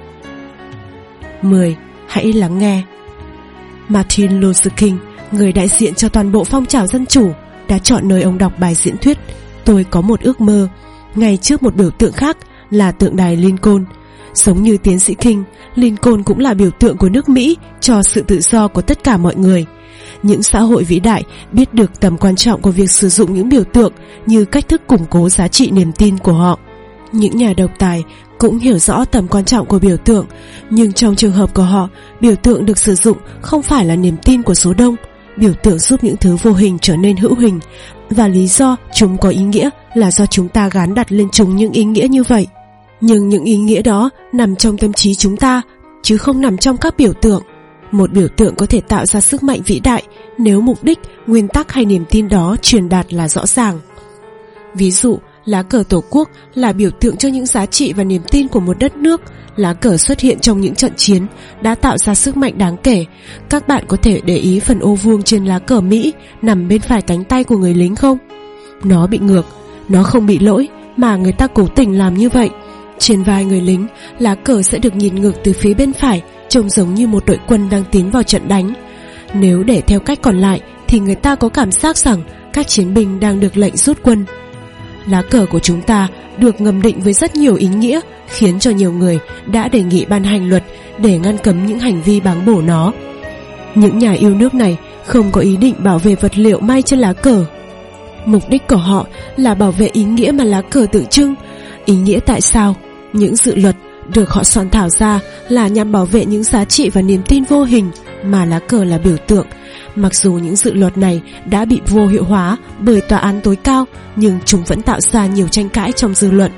10. Hãy lắng nghe. Martin Luther King, người đại diện cho toàn bộ phong trào dân chủ, đã chọn nơi ông đọc bài diễn thuyết "Tôi có một ước mơ" ngay trước một biểu tượng khác là tượng đài Lincoln. Giống như tiến sĩ King, Lincoln cũng là biểu tượng của nước Mỹ cho sự tự do của tất cả mọi người. Những xã hội vĩ đại biết được tầm quan trọng của việc sử dụng những biểu tượng như cách thức củng cố giá trị niềm tin của họ. Những nhà độc tài cũng hiểu rõ tầm quan trọng của biểu tượng, nhưng trong trường hợp của họ, biểu tượng được sử dụng không phải là niềm tin của số đông. Biểu tượng giúp những thứ vô hình trở nên hữu hình, và lý do chúng có ý nghĩa là do chúng ta gán đặt lên chúng những ý nghĩa như vậy. Nhưng những ý nghĩa đó nằm trong tâm trí chúng ta, chứ không nằm trong các biểu tượng. Một biểu tượng có thể tạo ra sức mạnh vĩ đại nếu mục đích, nguyên tắc hay niềm tin đó truyền đạt là rõ ràng. Ví dụ, lá cờ Tổ quốc là biểu tượng cho những giá trị và niềm tin của một đất nước. Lá cờ xuất hiện trong những trận chiến đã tạo ra sức mạnh đáng kể. Các bạn có thể để ý phần ô vuông trên lá cờ Mỹ nằm bên phải cánh tay của người lính không? Nó bị ngược, nó không bị lỗi, mà người ta cố tình làm như vậy. Trên vai người lính, lá cờ sẽ được nhìn ngược từ phía bên phải, trông giống như một đội quân đang tiến vào trận đánh. Nếu để theo cách còn lại thì người ta có cảm giác rằng các chiến binh đang được lệnh rút quân. Lá cờ của chúng ta được ngầm định với rất nhiều ý nghĩa, khiến cho nhiều người đã đề nghị ban hành luật để ngăn cấm những hành vi báng bổ nó. Những nhà yêu nước này không có ý định bảo vệ vật liệu may trên lá cờ. Mục đích của họ là bảo vệ ý nghĩa mà lá cờ tượng trưng. Ý nghĩa tại sao? Những dự luật được họ soạn thảo ra là nhằm bảo vệ những giá trị và niềm tin vô hình mà lá cờ là biểu tượng. Mặc dù những dự luật này đã bị vô hiệu hóa bởi tòa án tối cao, nhưng chúng vẫn tạo ra nhiều tranh cãi trong dư luận.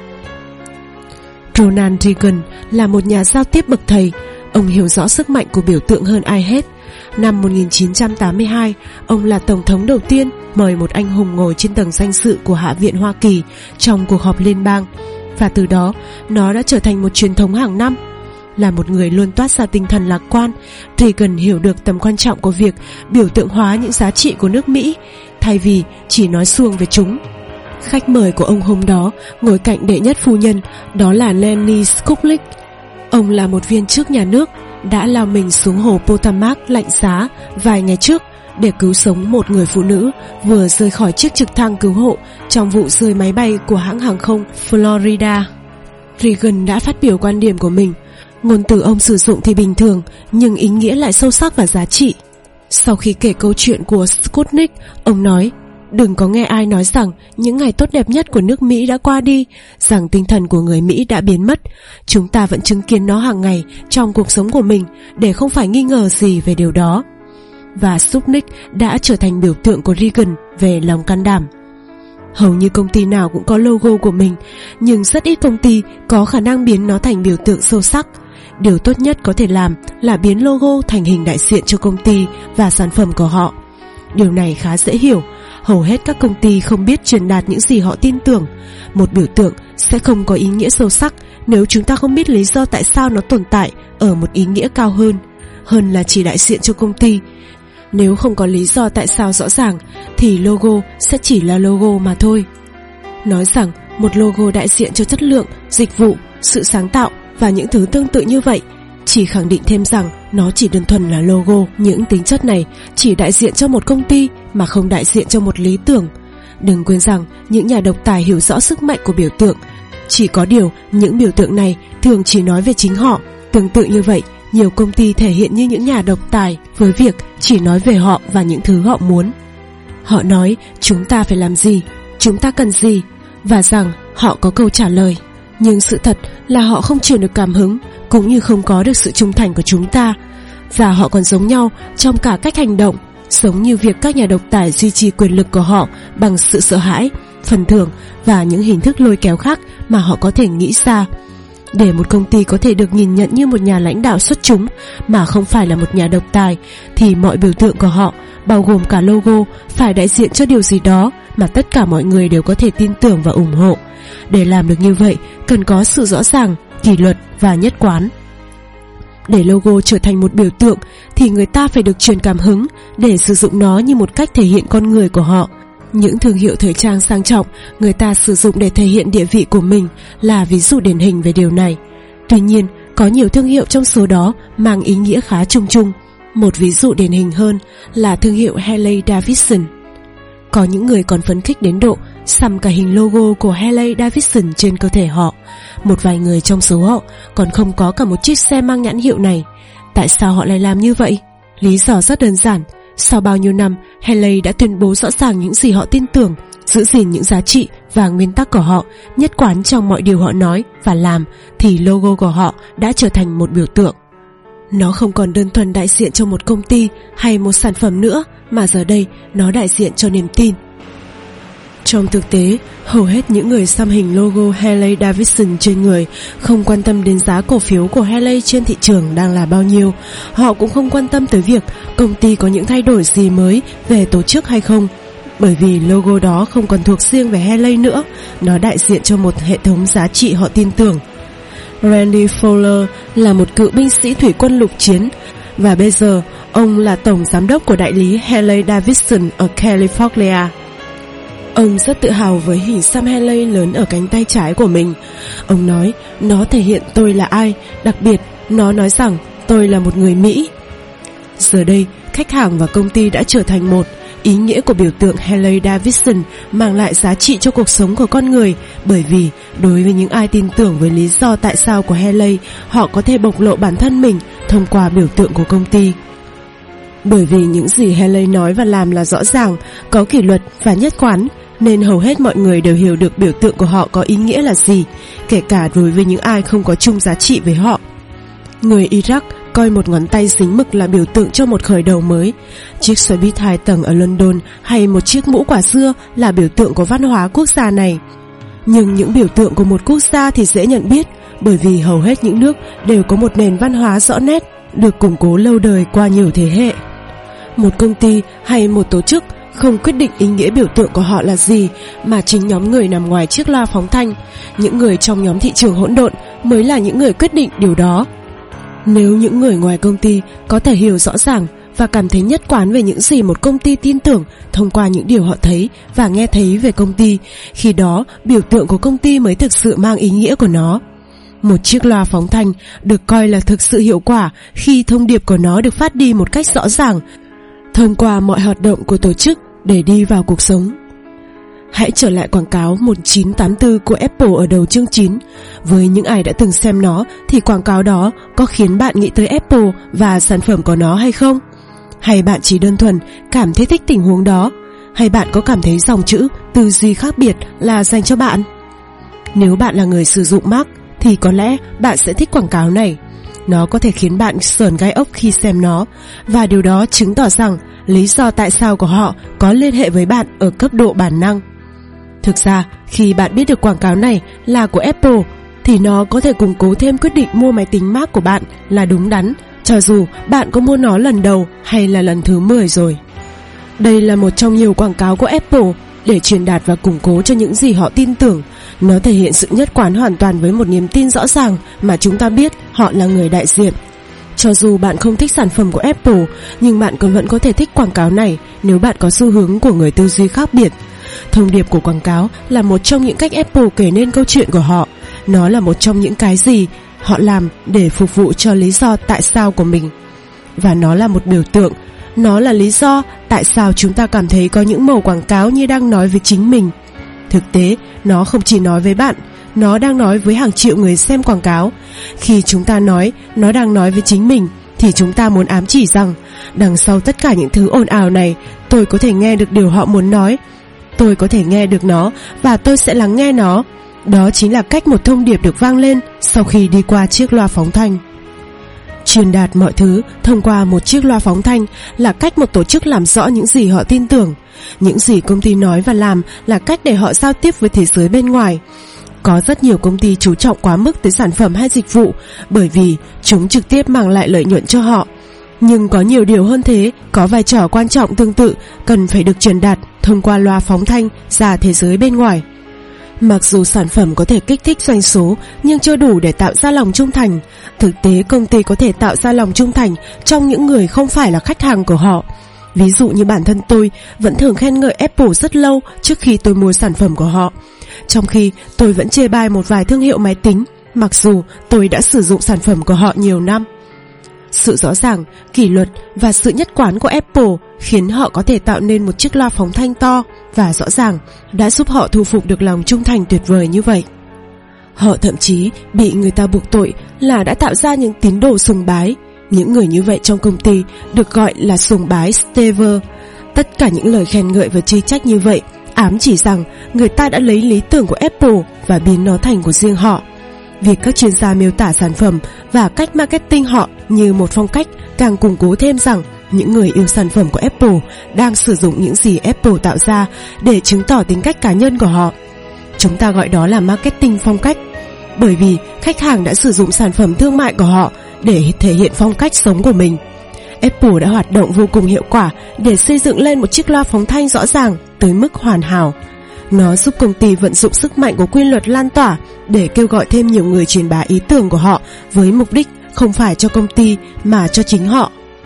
Ronald Reagan là một nhà giao tiếp bậc thầy. Ông hiểu rõ sức mạnh của biểu tượng hơn ai hết. Năm 1982, ông là tổng thống đầu tiên mời một anh hùng ngồi trên tầng danh dự của Hạ viện Hoa Kỳ trong cuộc họp liên bang, và từ đó nó đã trở thành một truyền thống hàng năm. Là một người luôn toát ra tinh thần lạc quan, Reagan hiểu được tầm quan trọng của việc biểu tượng hóa những giá trị của nước Mỹ thay vì chỉ nói suông về chúng. Khách mời của ông hôm đó ngồi cạnh đệ nhất phu nhân, đó là Lenny Skullik. Ông là một viên chức nhà nước, đã lao mình xuống hồ Potomac lạnh giá vài ngày trước để cứu sống một người phụ nữ vừa rơi khỏi chiếc trực thăng cứu hộ trong vụ rơi máy bay của hãng hàng không Florida. Reagan đã phát biểu quan điểm của mình. Ngôn từ ông sử dụng thì bình thường, nhưng ý nghĩa lại sâu sắc và giá trị. Sau khi kể câu chuyện của Sputnik, ông nói: đừng có nghe ai nói rằng những ngày tốt đẹp nhất của nước Mỹ đã qua đi, rằng tinh thần của người Mỹ đã biến mất. Chúng ta vẫn chứng kiến nó hàng ngày trong cuộc sống của mình, để không phải nghi ngờ gì về điều đó. Và Sputnik đã trở thành biểu tượng của Reagan về lòng can đảm. Hầu như công ty nào cũng có logo của mình, nhưng rất ít công ty có khả năng biến nó thành biểu tượng sâu sắc. Điều tốt nhất có thể làm là biến logo thành hình đại diện cho công ty và sản phẩm của họ. Điều này khá dễ hiểu. Hầu hết các công ty không biết truyền đạt những gì họ tin tưởng. Một biểu tượng sẽ không có ý nghĩa sâu sắc nếu chúng ta không biết lý do tại sao nó tồn tại ở một ý nghĩa cao hơn là chỉ đại diện cho công ty. Nếu không có lý do tại sao rõ ràng thì logo sẽ chỉ là logo mà thôi. Nói rằng một logo đại diện cho chất lượng, dịch vụ, sự sáng tạo và những thứ tương tự như vậy chỉ khẳng định thêm rằng nó chỉ đơn thuần là logo. Những tính chất này chỉ đại diện cho một công ty mà không đại diện cho một lý tưởng. Đừng quên rằng những nhà độc tài hiểu rõ sức mạnh của biểu tượng. Chỉ có điều những biểu tượng này thường chỉ nói về chính họ. Tương tự như vậy, nhiều công ty thể hiện như những nhà độc tài với việc chỉ nói về họ và những thứ họ muốn. Họ nói chúng ta phải làm gì, chúng ta cần gì, và rằng họ có câu trả lời. Nhưng sự thật là họ không truyền được cảm hứng, cũng như không có được sự trung thành của chúng ta. Và họ còn giống nhau trong cả cách hành động, giống như việc các nhà độc tài duy trì quyền lực của họ bằng sự sợ hãi, phần thưởng và những hình thức lôi kéo khác mà họ có thể nghĩ ra. Để một công ty có thể được nhìn nhận như một nhà lãnh đạo xuất chúng mà không phải là một nhà độc tài, thì mọi biểu tượng của họ, bao gồm cả logo, phải đại diện cho điều gì đó mà tất cả mọi người đều có thể tin tưởng và ủng hộ. Để làm được như vậy, cần có sự rõ ràng, kỷ luật và nhất quán. Để logo trở thành một biểu tượng thì người ta phải được truyền cảm hứng để sử dụng nó như một cách thể hiện con người của họ. Những thương hiệu thời trang sang trọng người ta sử dụng để thể hiện địa vị của mình là ví dụ điển hình về điều này. Tuy nhiên, có nhiều thương hiệu trong số đó mang ý nghĩa khá chung chung. Một ví dụ điển hình hơn là thương hiệu Harley Davidson. Có những người còn phấn khích đến độ xăm cả hình logo của Harley Davidson trên cơ thể họ. Một vài người trong số họ còn không có cả một chiếc xe mang nhãn hiệu này. Tại sao họ lại làm như vậy? Lý do rất đơn giản. Sau bao nhiêu năm, Harley đã tuyên bố rõ ràng những gì họ tin tưởng, giữ gìn những giá trị và nguyên tắc của họ, nhất quán trong mọi điều họ nói và làm, thì logo của họ đã trở thành một biểu tượng. Nó không còn đơn thuần đại diện cho một công ty hay một sản phẩm nữa, mà giờ đây nó đại diện cho niềm tin. Trong thực tế, hầu hết những người xăm hình logo Harley Davidson trên người không quan tâm đến giá cổ phiếu của Harley trên thị trường đang là bao nhiêu. Họ cũng không quan tâm tới việc công ty có những thay đổi gì mới về tổ chức hay không, bởi vì logo đó không còn thuộc riêng về Harley nữa, nó đại diện cho một hệ thống giá trị họ tin tưởng. Randy Fowler là một cựu binh sĩ thủy quân lục chiến, và bây giờ ông là tổng giám đốc của đại lý Harley Davidson ở California. Ông rất tự hào với hình xăm Harley lớn ở cánh tay trái của mình. Ông nói, nó thể hiện tôi là ai, đặc biệt nó nói rằng tôi là một người Mỹ. Giờ đây, khách hàng và công ty đã trở thành một. Ý nghĩa của biểu tượng Harley Davidson mang lại giá trị cho cuộc sống của con người, bởi vì đối với những ai tin tưởng với lý do tại sao của Harley, họ có thể bộc lộ bản thân mình thông qua biểu tượng của công ty. Bởi vì những gì Harley nói và làm là rõ ràng, có kỷ luật và nhất quán, nên hầu hết mọi người đều hiểu được biểu tượng của họ có ý nghĩa là gì, kể cả đối với những ai không có chung giá trị với họ. Người Iraq coi một ngón tay dính mực là biểu tượng cho một khởi đầu mới, chiếc xe buýt 2 tầng ở London hay một chiếc mũ quả dưa là biểu tượng của văn hóa quốc gia này. Nhưng những biểu tượng của một quốc gia thì dễ nhận biết, bởi vì hầu hết những nước đều có một nền văn hóa rõ nét, được củng cố lâu đời qua nhiều thế hệ. Một công ty hay một tổ chức không quyết định ý nghĩa biểu tượng của họ là gì, mà chính nhóm người nằm ngoài chiếc loa phóng thanh, những người trong nhóm thị trường hỗn độn mới là những người quyết định điều đó. Nếu những người ngoài công ty có thể hiểu rõ ràng và cảm thấy nhất quán về những gì một công ty tin tưởng thông qua những điều họ thấy và nghe thấy về công ty, khi đó biểu tượng của công ty mới thực sự mang ý nghĩa của nó. Một chiếc loa phóng thanh được coi là thực sự hiệu quả khi thông điệp của nó được phát đi một cách rõ ràng. thông qua mọi hoạt động của tổ chức để đi vào cuộc sống. Hãy trở lại quảng cáo 1984 của Apple ở đầu chương 9. Với những ai đã từng xem nó thì quảng cáo đó có khiến bạn nghĩ tới Apple và sản phẩm của nó hay không? Hay bạn chỉ đơn thuần cảm thấy thích tình huống đó? Hay bạn có cảm thấy dòng chữ tư duy khác biệt là dành cho bạn? Nếu bạn là người sử dụng Mac thì có lẽ bạn sẽ thích quảng cáo này. Nó có thể khiến bạn sởn gai ốc khi xem nó, và điều đó chứng tỏ rằng lý do tại sao của họ có liên hệ với bạn ở cấp độ bản năng. Thực ra, khi bạn biết được quảng cáo này là của Apple thì nó có thể củng cố thêm quyết định mua máy tính Mac của bạn là đúng đắn, cho dù bạn có mua nó lần đầu hay là lần thứ 10 rồi. Đây là một trong nhiều quảng cáo của Apple để truyền đạt và củng cố cho những gì họ tin tưởng. Nó thể hiện sự nhất quán hoàn toàn với một niềm tin rõ ràng mà chúng ta biết họ là người đại diện. Cho dù bạn không thích sản phẩm của Apple, nhưng bạn vẫn có thể thích quảng cáo này nếu bạn có xu hướng của người tư duy khác biệt. Thông điệp của quảng cáo là một trong những cách Apple kể nên câu chuyện của họ. Nó là một trong những cái gì họ làm để phục vụ cho lý do tại sao của mình. Và nó là một biểu tượng. Nó là lý do tại sao chúng ta cảm thấy có những màu quảng cáo như đang nói với chính mình. Thực tế, nó không chỉ nói với bạn, nó đang nói với hàng triệu người xem quảng cáo. Khi chúng ta nói nó đang nói với chính mình thì chúng ta muốn ám chỉ rằng đằng sau tất cả những thứ ồn ào này, tôi có thể nghe được điều họ muốn nói. Tôi có thể nghe được nó và tôi sẽ lắng nghe nó. Đó chính là cách một thông điệp được vang lên sau khi đi qua chiếc loa phóng thanh. Truyền đạt mọi thứ thông qua một chiếc loa phóng thanh là cách một tổ chức làm rõ những gì họ tin tưởng. Những gì công ty nói và làm là cách để họ giao tiếp với thế giới bên ngoài. Có rất nhiều công ty chú trọng quá mức tới sản phẩm hay dịch vụ bởi vì chúng trực tiếp mang lại lợi nhuận cho họ. Nhưng có nhiều điều hơn thế, có vai trò quan trọng tương tự cần phải được truyền đạt thông qua loa phóng thanh ra thế giới bên ngoài. Mặc dù sản phẩm có thể kích thích doanh số nhưng chưa đủ để tạo ra lòng trung thành. Thực tế, công ty có thể tạo ra lòng trung thành trong những người không phải là khách hàng của họ. Ví dụ như bản thân tôi vẫn thường khen ngợi Apple rất lâu trước khi tôi mua sản phẩm của họ, trong khi tôi vẫn chê bai một vài thương hiệu máy tính mặc dù tôi đã sử dụng sản phẩm của họ nhiều năm. Sự rõ ràng, kỷ luật và sự nhất quán của Apple khiến họ có thể tạo nên một chiếc loa phóng thanh to và rõ ràng đã giúp họ thu phục được lòng trung thành tuyệt vời như vậy. Họ thậm chí bị người ta buộc tội là đã tạo ra những tín đồ sùng bái. Những người như vậy trong công ty được gọi là sùng bái Steve. Tất cả những lời khen ngợi và chê trách như vậy ám chỉ rằng người ta đã lấy lý tưởng của Apple và biến nó thành của riêng họ. Việc các chuyên gia miêu tả sản phẩm và cách marketing họ như một phong cách càng củng cố thêm rằng những người yêu sản phẩm của Apple đang sử dụng những gì Apple tạo ra để chứng tỏ tính cách cá nhân của họ. Chúng ta gọi đó là marketing phong cách, bởi vì khách hàng đã sử dụng sản phẩm thương mại của họ để thể hiện phong cách sống của mình. Apple đã hoạt động vô cùng hiệu quả để xây dựng lên một chiếc loa phóng thanh rõ ràng tới mức hoàn hảo. Nó giúp công ty vận dụng sức mạnh của quy luật lan tỏa để kêu gọi thêm nhiều người truyền bá ý tưởng của họ với mục đích không phải cho công ty mà cho chính họ.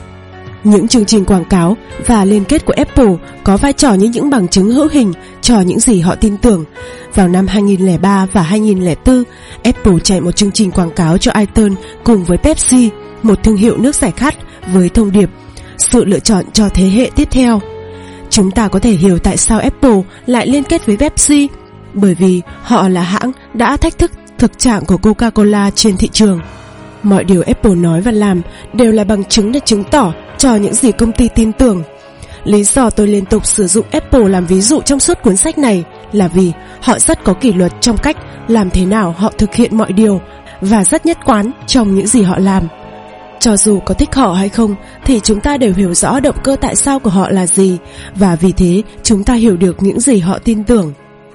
Những chương trình quảng cáo và liên kết của Apple có vai trò như những bằng chứng hữu hình cho những gì họ tin tưởng. Vào năm 2003 và 2004, Apple chạy một chương trình quảng cáo cho iTunes cùng với Pepsi, một thương hiệu nước giải khát, với thông điệp sự lựa chọn cho thế hệ tiếp theo. Chúng ta có thể hiểu tại sao Apple lại liên kết với Pepsi, bởi vì họ là hãng đã thách thức thực trạng của Coca-Cola trên thị trường. Mọi điều Apple nói và làm đều là bằng chứng để chứng tỏ cho những gì công ty tin tưởng. Lý do tôi liên tục sử dụng Apple làm ví dụ trong suốt cuốn sách này là vì họ rất có kỷ luật trong cách làm thế nào họ thực hiện mọi điều và rất nhất quán trong những gì họ làm. Cho dù có thích họ hay không thì chúng ta đều hiểu rõ động cơ tại sao của họ là gì, và vì thế chúng ta hiểu được những gì họ tin tưởng.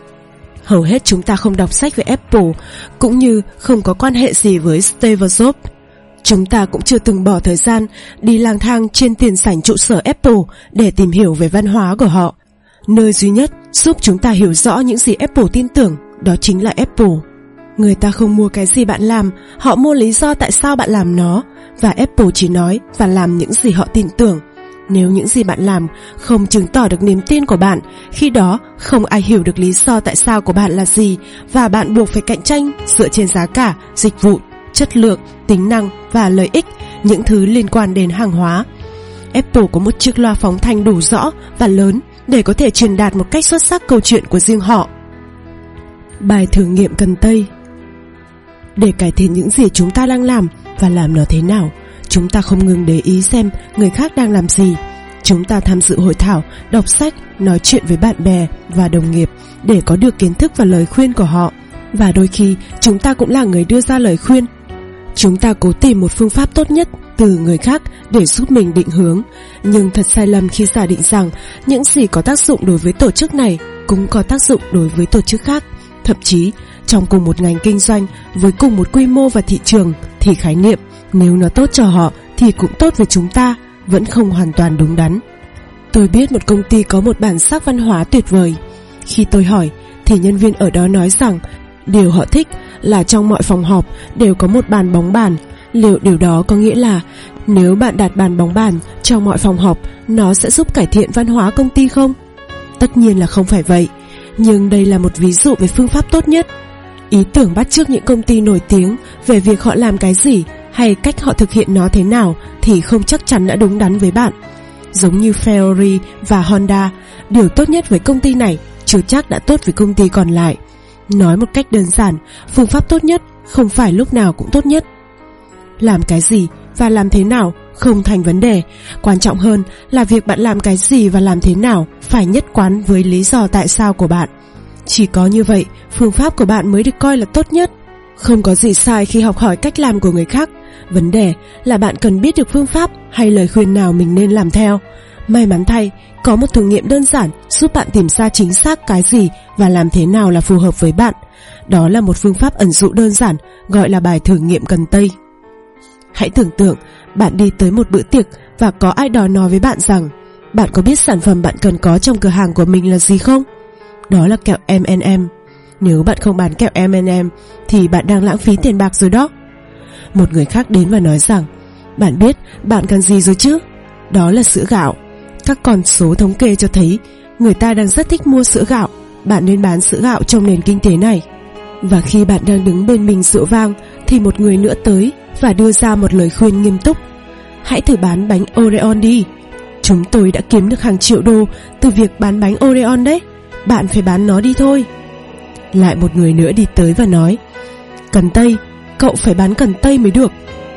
Hầu hết chúng ta không đọc sách về Apple, cũng như không có quan hệ gì với Steve Jobs. Chúng ta cũng chưa từng bỏ thời gian đi lang thang trên tiền sảnh trụ sở Apple để tìm hiểu về văn hóa của họ. Nơi duy nhất giúp chúng ta hiểu rõ những gì Apple tin tưởng đó chính là Apple. Người ta không mua cái gì bạn làm, họ mua lý do tại sao bạn làm nó, và Apple chỉ nói và làm những gì họ tin tưởng. Nếu những gì bạn làm không chứng tỏ được niềm tin của bạn, khi đó không ai hiểu được lý do tại sao của bạn là gì, và bạn buộc phải cạnh tranh dựa trên giá cả, dịch vụ, chất lượng, tính năng và lợi ích, những thứ liên quan đến hàng hóa. Apple có một chiếc loa phóng thanh đủ rõ và lớn để có thể truyền đạt một cách xuất sắc câu chuyện của riêng họ. Bài thử nghiệm cần tây. Để cải thiện những gì chúng ta đang làm và làm nó thế nào, chúng ta không ngừng để ý xem người khác đang làm gì. Chúng ta tham dự hội thảo, đọc sách, nói chuyện với bạn bè và đồng nghiệp để có được kiến thức và lời khuyên của họ. Và đôi khi chúng ta cũng là người đưa ra lời khuyên. Chúng ta cố tìm một phương pháp tốt nhất từ người khác để giúp mình định hướng, nhưng thật sai lầm khi giả định rằng những gì có tác dụng đối với tổ chức này cũng có tác dụng đối với tổ chức khác. Thậm chí, trong cùng một ngành kinh doanh với cùng một quy mô và thị trường thì khái niệm nếu nó tốt cho họ thì cũng tốt với chúng ta vẫn không hoàn toàn đúng đắn. Tôi biết một công ty có một bản sắc văn hóa tuyệt vời. Khi tôi hỏi thì nhân viên ở đó nói rằng điều họ thích là trong mọi phòng họp đều có một bàn bóng bàn. Liệu điều đó có nghĩa là nếu bạn đặt bàn bóng bàn trong mọi phòng họp, nó sẽ giúp cải thiện văn hóa công ty không? Tất nhiên là không phải vậy, nhưng đây là một ví dụ về phương pháp tốt nhất. Ý tưởng bắt chước những công ty nổi tiếng về việc họ làm cái gì hay cách họ thực hiện nó thế nào thì không chắc chắn đã đúng đắn với bạn. Giống như Ferrari và Honda, điều tốt nhất với công ty này chưa chắc đã tốt với công ty còn lại. Nói một cách đơn giản, phương pháp tốt nhất không phải lúc nào cũng tốt nhất. Làm cái gì và làm thế nào không thành vấn đề. Quan trọng hơn là việc bạn làm cái gì và làm thế nào phải nhất quán với lý do tại sao của bạn. Chỉ có như vậy, phương pháp của bạn mới được coi là tốt nhất. Không có gì sai khi học hỏi cách làm của người khác. Vấn đề là bạn cần biết được phương pháp hay lời khuyên nào mình nên làm theo. May mắn thay, có một thử nghiệm đơn giản giúp bạn tìm ra chính xác cái gì và làm thế nào là phù hợp với bạn. Đó là một phương pháp ẩn dụ đơn giản gọi là bài thử nghiệm cần tây. Hãy tưởng tượng bạn đi tới một bữa tiệc và có ai đó nói với bạn rằng bạn có biết sản phẩm bạn cần có trong cửa hàng của mình là gì không? Đó là kẹo M&M. Nếu bạn không bán kẹo M&M thì bạn đang lãng phí tiền bạc rồi đó. Một người khác đến và nói rằng bạn biết bạn cần gì rồi chứ? Đó là sữa gạo. Các con số thống kê cho thấy người ta đang rất thích mua sữa gạo. Bạn nên bán sữa gạo trong nền kinh tế này. Và khi bạn đang đứng bên bình rượu vang thì một người nữa tới và đưa ra một lời khuyên nghiêm túc. Hãy thử bán bánh Oreo đi. Chúng tôi đã kiếm được hàng triệu đô từ việc bán bánh Oreo đấy. Bạn phải bán nó đi thôi. Lại một người nữa đi tới và nói, cần tây, cậu phải bán cần tây mới được.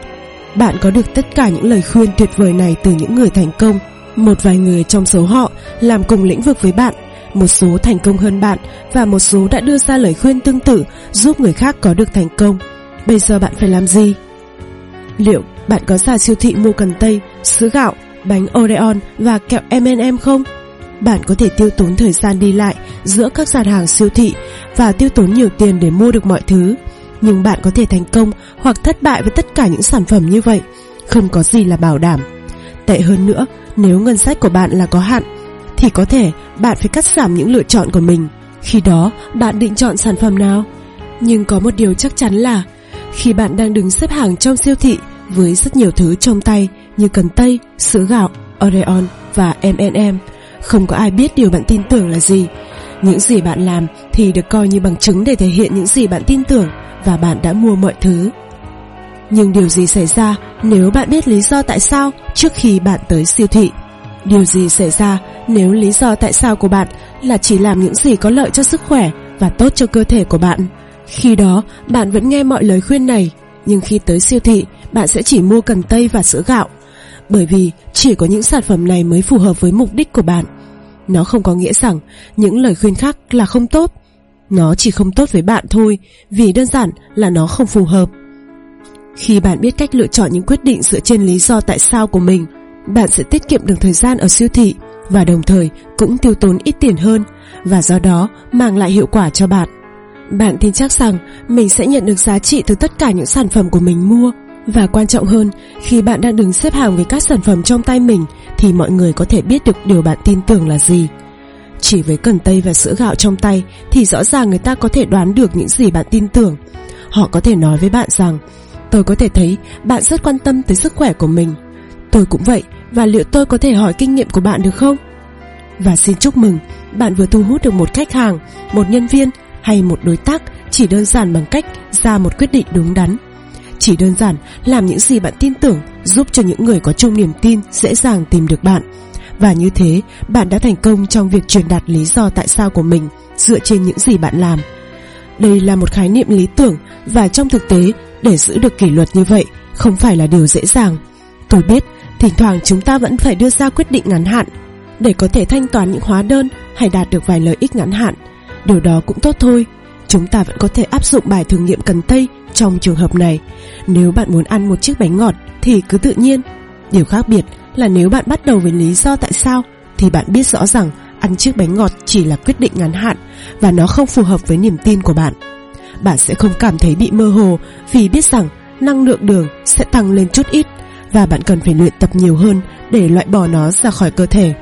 Bạn có được tất cả những lời khuyên tuyệt vời này từ những người thành công. Một vài người trong số họ làm cùng lĩnh vực với bạn, một số thành công hơn bạn và một số đã đưa ra lời khuyên tương tự giúp người khác có được thành công. Bây giờ bạn phải làm gì? Liệu bạn có ra siêu thị mua cần tây, sữa gạo, bánh Oreo và kẹo M&M không? Bạn có thể tiêu tốn thời gian đi lại giữa các gian hàng siêu thị và tiêu tốn nhiều tiền để mua được mọi thứ. Nhưng bạn có thể thành công hoặc thất bại với tất cả những sản phẩm như vậy. Không có gì là bảo đảm. Tệ hơn nữa, nếu ngân sách của bạn là có hạn, thì có thể bạn phải cắt giảm những lựa chọn của mình. Khi đó, bạn định chọn sản phẩm nào? Nhưng có một điều chắc chắn là khi bạn đang đứng xếp hàng trong siêu thị với rất nhiều thứ trong tay như cần tây, sữa gạo, Oreo và M&M, không có ai biết điều bạn tin tưởng là gì. Những gì bạn làm thì được coi như bằng chứng để thể hiện những gì bạn tin tưởng và bạn đã mua mọi thứ. Nhưng điều gì xảy ra nếu bạn biết lý do tại sao trước khi bạn tới siêu thị? Điều gì xảy ra nếu lý do tại sao của bạn là chỉ làm những gì có lợi cho sức khỏe và tốt cho cơ thể của bạn? Khi đó, bạn vẫn nghe mọi lời khuyên này, nhưng khi tới siêu thị, bạn sẽ chỉ mua cần tây và sữa gạo. Bởi vì chỉ có những sản phẩm này mới phù hợp với mục đích của bạn. Nó không có nghĩa rằng những lời khuyên khác là không tốt. Nó chỉ không tốt với bạn thôi, vì đơn giản là nó không phù hợp. Khi bạn biết cách lựa chọn những quyết định dựa trên lý do tại sao của mình, bạn sẽ tiết kiệm được thời gian ở siêu thị và đồng thời cũng tiêu tốn ít tiền hơn và do đó mang lại hiệu quả cho bạn. Bạn tin chắc rằng mình sẽ nhận được giá trị từ tất cả những sản phẩm của mình mua. Và quan trọng hơn, khi bạn đang đứng xếp hàng với các sản phẩm trong tay mình thì mọi người có thể biết được điều bạn tin tưởng là gì. Chỉ với cần tây và sữa gạo trong tay thì rõ ràng người ta có thể đoán được những gì bạn tin tưởng. Họ có thể nói với bạn rằng, tôi có thể thấy bạn rất quan tâm tới sức khỏe của mình. Tôi cũng vậy, và liệu tôi có thể hỏi kinh nghiệm của bạn được không? Và xin chúc mừng, bạn vừa thu hút được một khách hàng, một nhân viên hay một đối tác chỉ đơn giản bằng cách ra một quyết định đúng đắn. chỉ đơn giản làm những gì bạn tin tưởng, giúp cho những người có chung niềm tin dễ dàng tìm được bạn. Và như thế, bạn đã thành công trong việc truyền đạt lý do tại sao của mình dựa trên những gì bạn làm. Đây là một khái niệm lý tưởng, và trong thực tế, để giữ được kỷ luật như vậy không phải là điều dễ dàng. Tôi biết, thỉnh thoảng chúng ta vẫn phải đưa ra quyết định ngắn hạn để có thể thanh toán những hóa đơn hay đạt được vài lợi ích ngắn hạn. Điều đó cũng tốt thôi. Chúng ta vẫn có thể áp dụng bài thử nghiệm cần tây trong trường hợp này. Nếu bạn muốn ăn một chiếc bánh ngọt thì cứ tự nhiên. Điều khác biệt là nếu bạn bắt đầu với lý do tại sao thì bạn biết rõ rằng ăn chiếc bánh ngọt chỉ là quyết định ngắn hạn và nó không phù hợp với niềm tin của bạn. Bạn sẽ không cảm thấy bị mơ hồ vì biết rằng năng lượng đường sẽ tăng lên chút ít và bạn cần phải luyện tập nhiều hơn để loại bỏ nó ra khỏi cơ thể.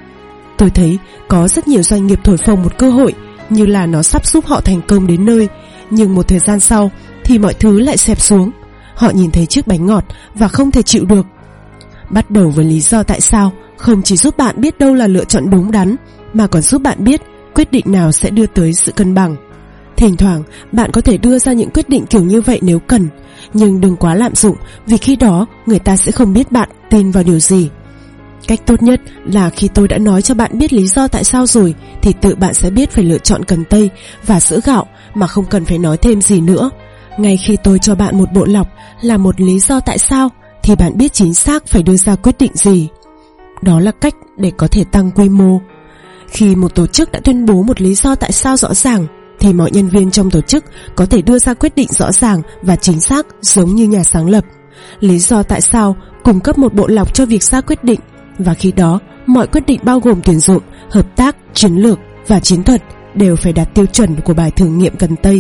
Tôi thấy có rất nhiều doanh nghiệp thổi phồng một cơ hội như là nó sắp giúp họ thành công đến nơi, nhưng một thời gian sau thì mọi thứ lại xẹp xuống. Họ nhìn thấy chiếc bánh ngọt và không thể chịu được. Bắt đầu với lý do tại sao không chỉ giúp bạn biết đâu là lựa chọn đúng đắn, mà còn giúp bạn biết quyết định nào sẽ đưa tới sự cân bằng. Thỉnh thoảng bạn có thể đưa ra những quyết định kiểu như vậy nếu cần, nhưng đừng quá lạm dụng, vì khi đó người ta sẽ không biết bạn tin vào điều gì. Cách tốt nhất là khi tôi đã nói cho bạn biết lý do tại sao rồi thì tự bạn sẽ biết phải lựa chọn cần tây và sữa gạo mà không cần phải nói thêm gì nữa. Ngay khi tôi cho bạn một bộ lọc là một lý do tại sao thì bạn biết chính xác phải đưa ra quyết định gì. Đó là cách để có thể tăng quy mô. Khi một tổ chức đã tuyên bố một lý do tại sao rõ ràng thì mọi nhân viên trong tổ chức có thể đưa ra quyết định rõ ràng và chính xác giống như nhà sáng lập. Lý do tại sao cung cấp một bộ lọc cho việc ra quyết định, và khi đó mọi quyết định bao gồm tuyển dụng, hợp tác, chiến lược và chiến thuật đều phải đạt tiêu chuẩn của bài thử nghiệm cần tây.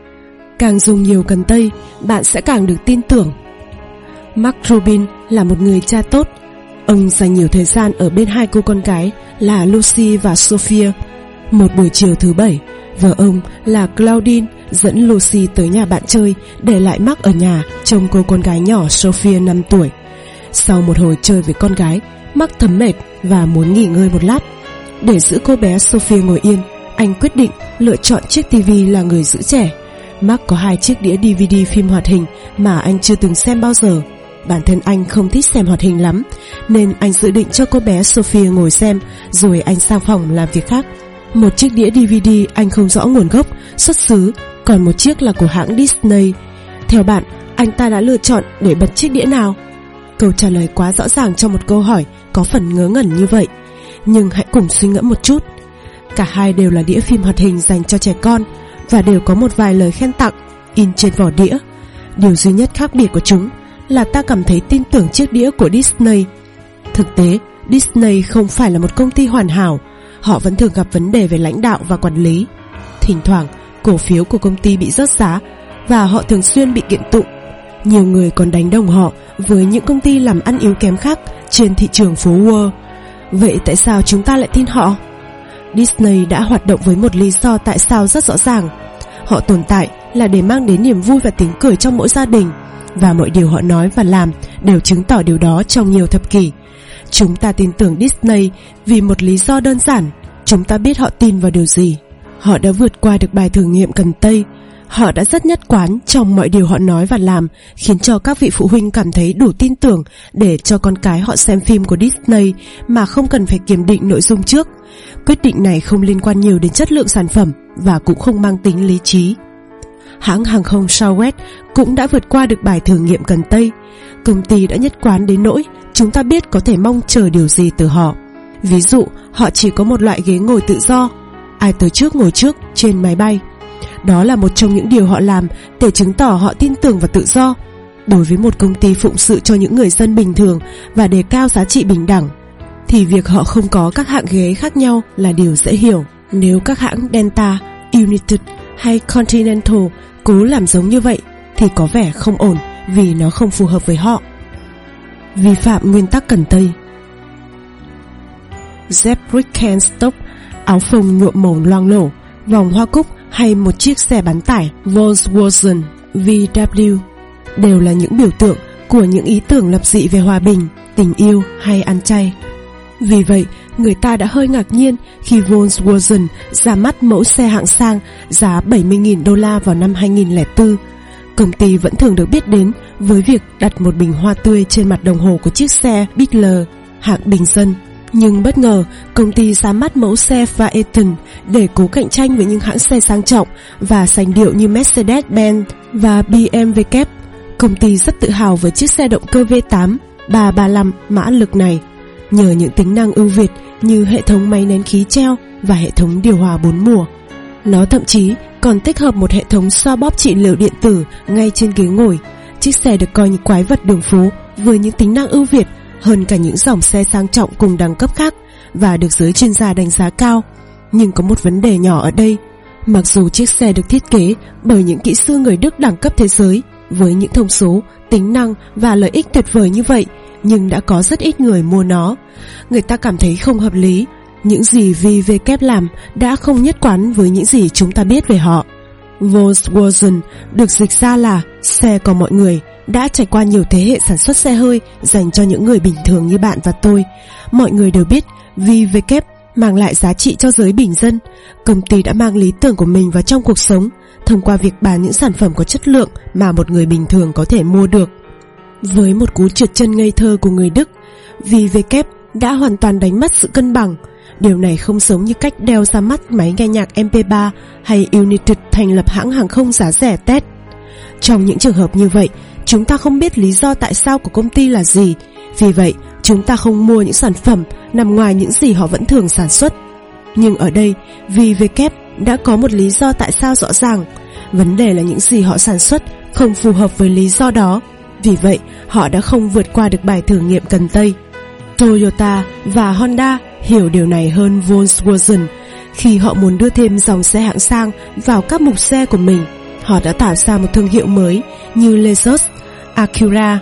Càng dùng nhiều cần tây, bạn sẽ càng được tin tưởng. Mark Rubin là một người cha tốt. Ông dành nhiều thời gian ở bên hai cô con gái là Lucy và Sophia. Một buổi chiều thứ Bảy, vợ ông là Claudine dẫn Lucy tới nhà bạn chơi, để lại Mark ở nhà trông cô con gái nhỏ Sophia 5 tuổi. Sau một hồi chơi với con gái, Mark thấm mệt và muốn nghỉ ngơi một lát. Để giữ cô bé Sophia ngồi yên, anh quyết định lựa chọn chiếc TV là người giữ trẻ. Mark có 2 chiếc đĩa DVD phim hoạt hình mà anh chưa từng xem bao giờ. Bản thân anh không thích xem hoạt hình lắm, nên anh dự định cho cô bé Sophia ngồi xem, rồi anh sang phòng làm việc khác. Một chiếc đĩa DVD anh không rõ nguồn gốc, xuất xứ, còn một chiếc là của hãng Disney. Theo bạn, anh ta đã lựa chọn để bật chiếc đĩa nào? Câu trả lời quá rõ ràng cho một câu hỏi có phần ngớ ngẩn như vậy. Nhưng hãy cùng suy ngẫm một chút. Cả hai đều là đĩa phim hoạt hình dành cho trẻ con và đều có một vài lời khen tặng in trên vỏ đĩa. Điều duy nhất khác biệt của chúng là ta cảm thấy tin tưởng chiếc đĩa của Disney. Thực tế, Disney không phải là một công ty hoàn hảo. Họ vẫn thường gặp vấn đề về lãnh đạo và quản lý. Thỉnh thoảng, cổ phiếu của công ty bị rớt giá và họ thường xuyên bị kiện tụng. Nhiều người còn đánh đồng họ với những công ty làm ăn yếu kém khác trên thị trường phố Wall. Vậy tại sao chúng ta lại tin họ? Disney đã hoạt động với một lý do tại sao rất rõ ràng. Họ tồn tại là để mang đến niềm vui và tiếng cười trong mỗi gia đình, và mọi điều họ nói và làm đều chứng tỏ điều đó trong nhiều thập kỷ. Chúng ta tin tưởng Disney vì một lý do đơn giản: chúng ta biết họ tin vào điều gì. Họ đã vượt qua được bài thử nghiệm cần tây. Họ đã rất nhất quán trong mọi điều họ nói và làm, khiến cho các vị phụ huynh cảm thấy đủ tin tưởng để cho con cái họ xem phim của Disney mà không cần phải kiểm định nội dung trước. Quyết định này không liên quan nhiều đến chất lượng sản phẩm và cũng không mang tính lý trí. Hãng hàng không Southwest cũng đã vượt qua được bài thử nghiệm cần tây. Công ty đã nhất quán đến nỗi chúng ta biết có thể mong chờ điều gì từ họ. Ví dụ, họ chỉ có một loại ghế ngồi tự do, ai tới trước ngồi trước trên máy bay. Đó là một trong những điều họ làm để chứng tỏ họ tin tưởng vào tự do. Đối với một công ty phụng sự cho những người dân bình thường và đề cao giá trị bình đẳng, thì việc họ không có các hạng ghế khác nhau là điều dễ hiểu. Nếu các hãng Delta, United hay Continental cố làm giống như vậy thì có vẻ không ổn, vì nó không phù hợp với họ. Vi phạm nguyên tắc cần tây. Dép Birkenstock, áo phông nhuộm màu loang lổ, vòng hoa cúc hay một chiếc xe bán tải Volkswagen VW đều là những biểu tượng của những ý tưởng lập dị về hòa bình, tình yêu hay ăn chay. Vì vậy, người ta đã hơi ngạc nhiên khi Volkswagen ra mắt mẫu xe hạng sang giá $70.000 vào năm 2004. Công ty vẫn thường được biết đến với việc đặt một bình hoa tươi trên mặt đồng hồ của chiếc xe Bigler hạng bình dân. Nhưng bất ngờ, công ty ra mắt mẫu xe Phaeton để cố cạnh tranh với những hãng xe sang trọng và sành điệu như Mercedes-Benz và BMW. Công ty rất tự hào với chiếc xe động cơ V8 335 mã lực này, nhờ những tính năng ưu việt như hệ thống máy nén khí treo và hệ thống điều hòa 4 mùa. Nó thậm chí còn tích hợp một hệ thống xoa bóp trị liệu điện tử ngay trên ghế ngồi. Chiếc xe được coi như quái vật đường phố với những tính năng ưu việt hơn cả những dòng xe sang trọng cùng đẳng cấp khác và được giới chuyên gia đánh giá cao. Nhưng có một vấn đề nhỏ ở đây. Mặc dù chiếc xe được thiết kế bởi những kỹ sư người Đức đẳng cấp thế giới với những thông số, tính năng và lợi ích tuyệt vời như vậy, nhưng đã có rất ít người mua nó. Người ta cảm thấy không hợp lý. Những gì VW làm đã không nhất quán với những gì chúng ta biết về họ. Volkswagen được dịch ra là xe của mọi người, đã trải qua nhiều thế hệ sản xuất xe hơi dành cho những người bình thường như bạn và tôi. Mọi người đều biết VW mang lại giá trị cho giới bình dân. Công ty đã mang lý tưởng của mình vào trong cuộc sống thông qua việc bán những sản phẩm có chất lượng mà một người bình thường có thể mua được. Với một cú trượt chân ngây thơ của người Đức, VW đã hoàn toàn đánh mất sự cân bằng. Điều này không giống như cách đeo ra mắt máy nghe nhạc MP3 hay United thành lập hãng hàng không giá rẻ TED. Trong những trường hợp như vậy, chúng ta không biết lý do tại sao của công ty là gì. Vì vậy, chúng ta không mua những sản phẩm nằm ngoài những gì họ vẫn thường sản xuất. Nhưng ở đây, VW đã có một lý do tại sao rõ ràng. Vấn đề là những gì họ sản xuất không phù hợp với lý do đó. Vì vậy, họ đã không vượt qua được bài thử nghiệm cần Tây. Toyota và Honda hiểu điều này hơn Volkswagen. Khi họ muốn đưa thêm dòng xe hạng sang vào các mục xe của mình, họ đã tạo ra một thương hiệu mới như Lexus, Acura.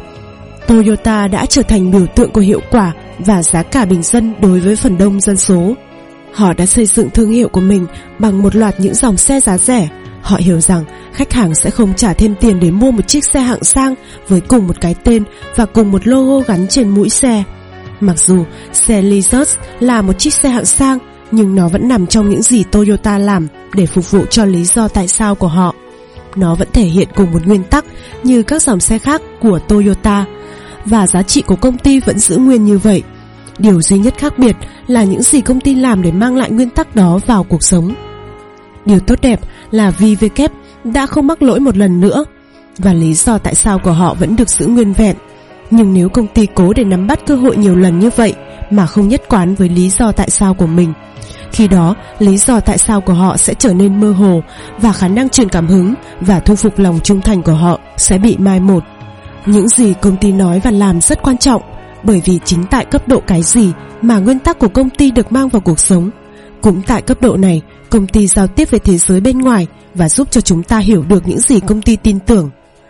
Toyota đã trở thành biểu tượng của hiệu quả và giá cả bình dân đối với phần đông dân số. Họ đã xây dựng thương hiệu của mình bằng một loạt những dòng xe giá rẻ. Họ hiểu rằng khách hàng sẽ không trả thêm tiền để mua một chiếc xe hạng sang với cùng một cái tên và cùng một logo gắn trên mũi xe. Mặc dù xe Lexus là một chiếc xe hạng sang, nhưng nó vẫn nằm trong những gì Toyota làm để phục vụ cho lý do tại sao của họ. Nó vẫn thể hiện cùng một nguyên tắc như các dòng xe khác của Toyota, và giá trị của công ty vẫn giữ nguyên như vậy. Điều duy nhất khác biệt là những gì công ty làm để mang lại nguyên tắc đó vào cuộc sống. Điều tốt đẹp là VW đã không mắc lỗi một lần nữa, và lý do tại sao của họ vẫn được giữ nguyên vẹn. Nhưng nếu công ty cố để nắm bắt cơ hội nhiều lần như vậy mà không nhất quán với lý do tại sao của mình, khi đó lý do tại sao của họ sẽ trở nên mơ hồ, và khả năng truyền cảm hứng và thu phục lòng trung thành của họ sẽ bị mai một. Những gì công ty nói và làm rất quan trọng, bởi vì chính tại cấp độ cái gì mà nguyên tắc của công ty được mang vào cuộc sống. Cũng tại cấp độ này, công ty giao tiếp với thế giới bên ngoài và giúp cho chúng ta hiểu được những gì công ty tin tưởng.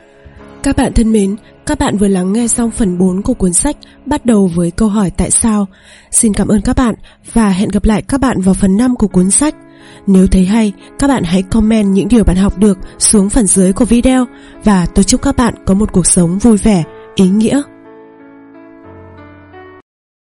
Các bạn thân mến, các bạn vừa lắng nghe xong phần 4 của cuốn sách bắt đầu với câu hỏi tại sao. Xin cảm ơn các bạn và hẹn gặp lại các bạn vào phần 5 của cuốn sách. Nếu thấy hay, các bạn hãy comment những điều bạn học được xuống phần dưới của video, và tôi chúc các bạn có một cuộc sống vui vẻ, ý nghĩa.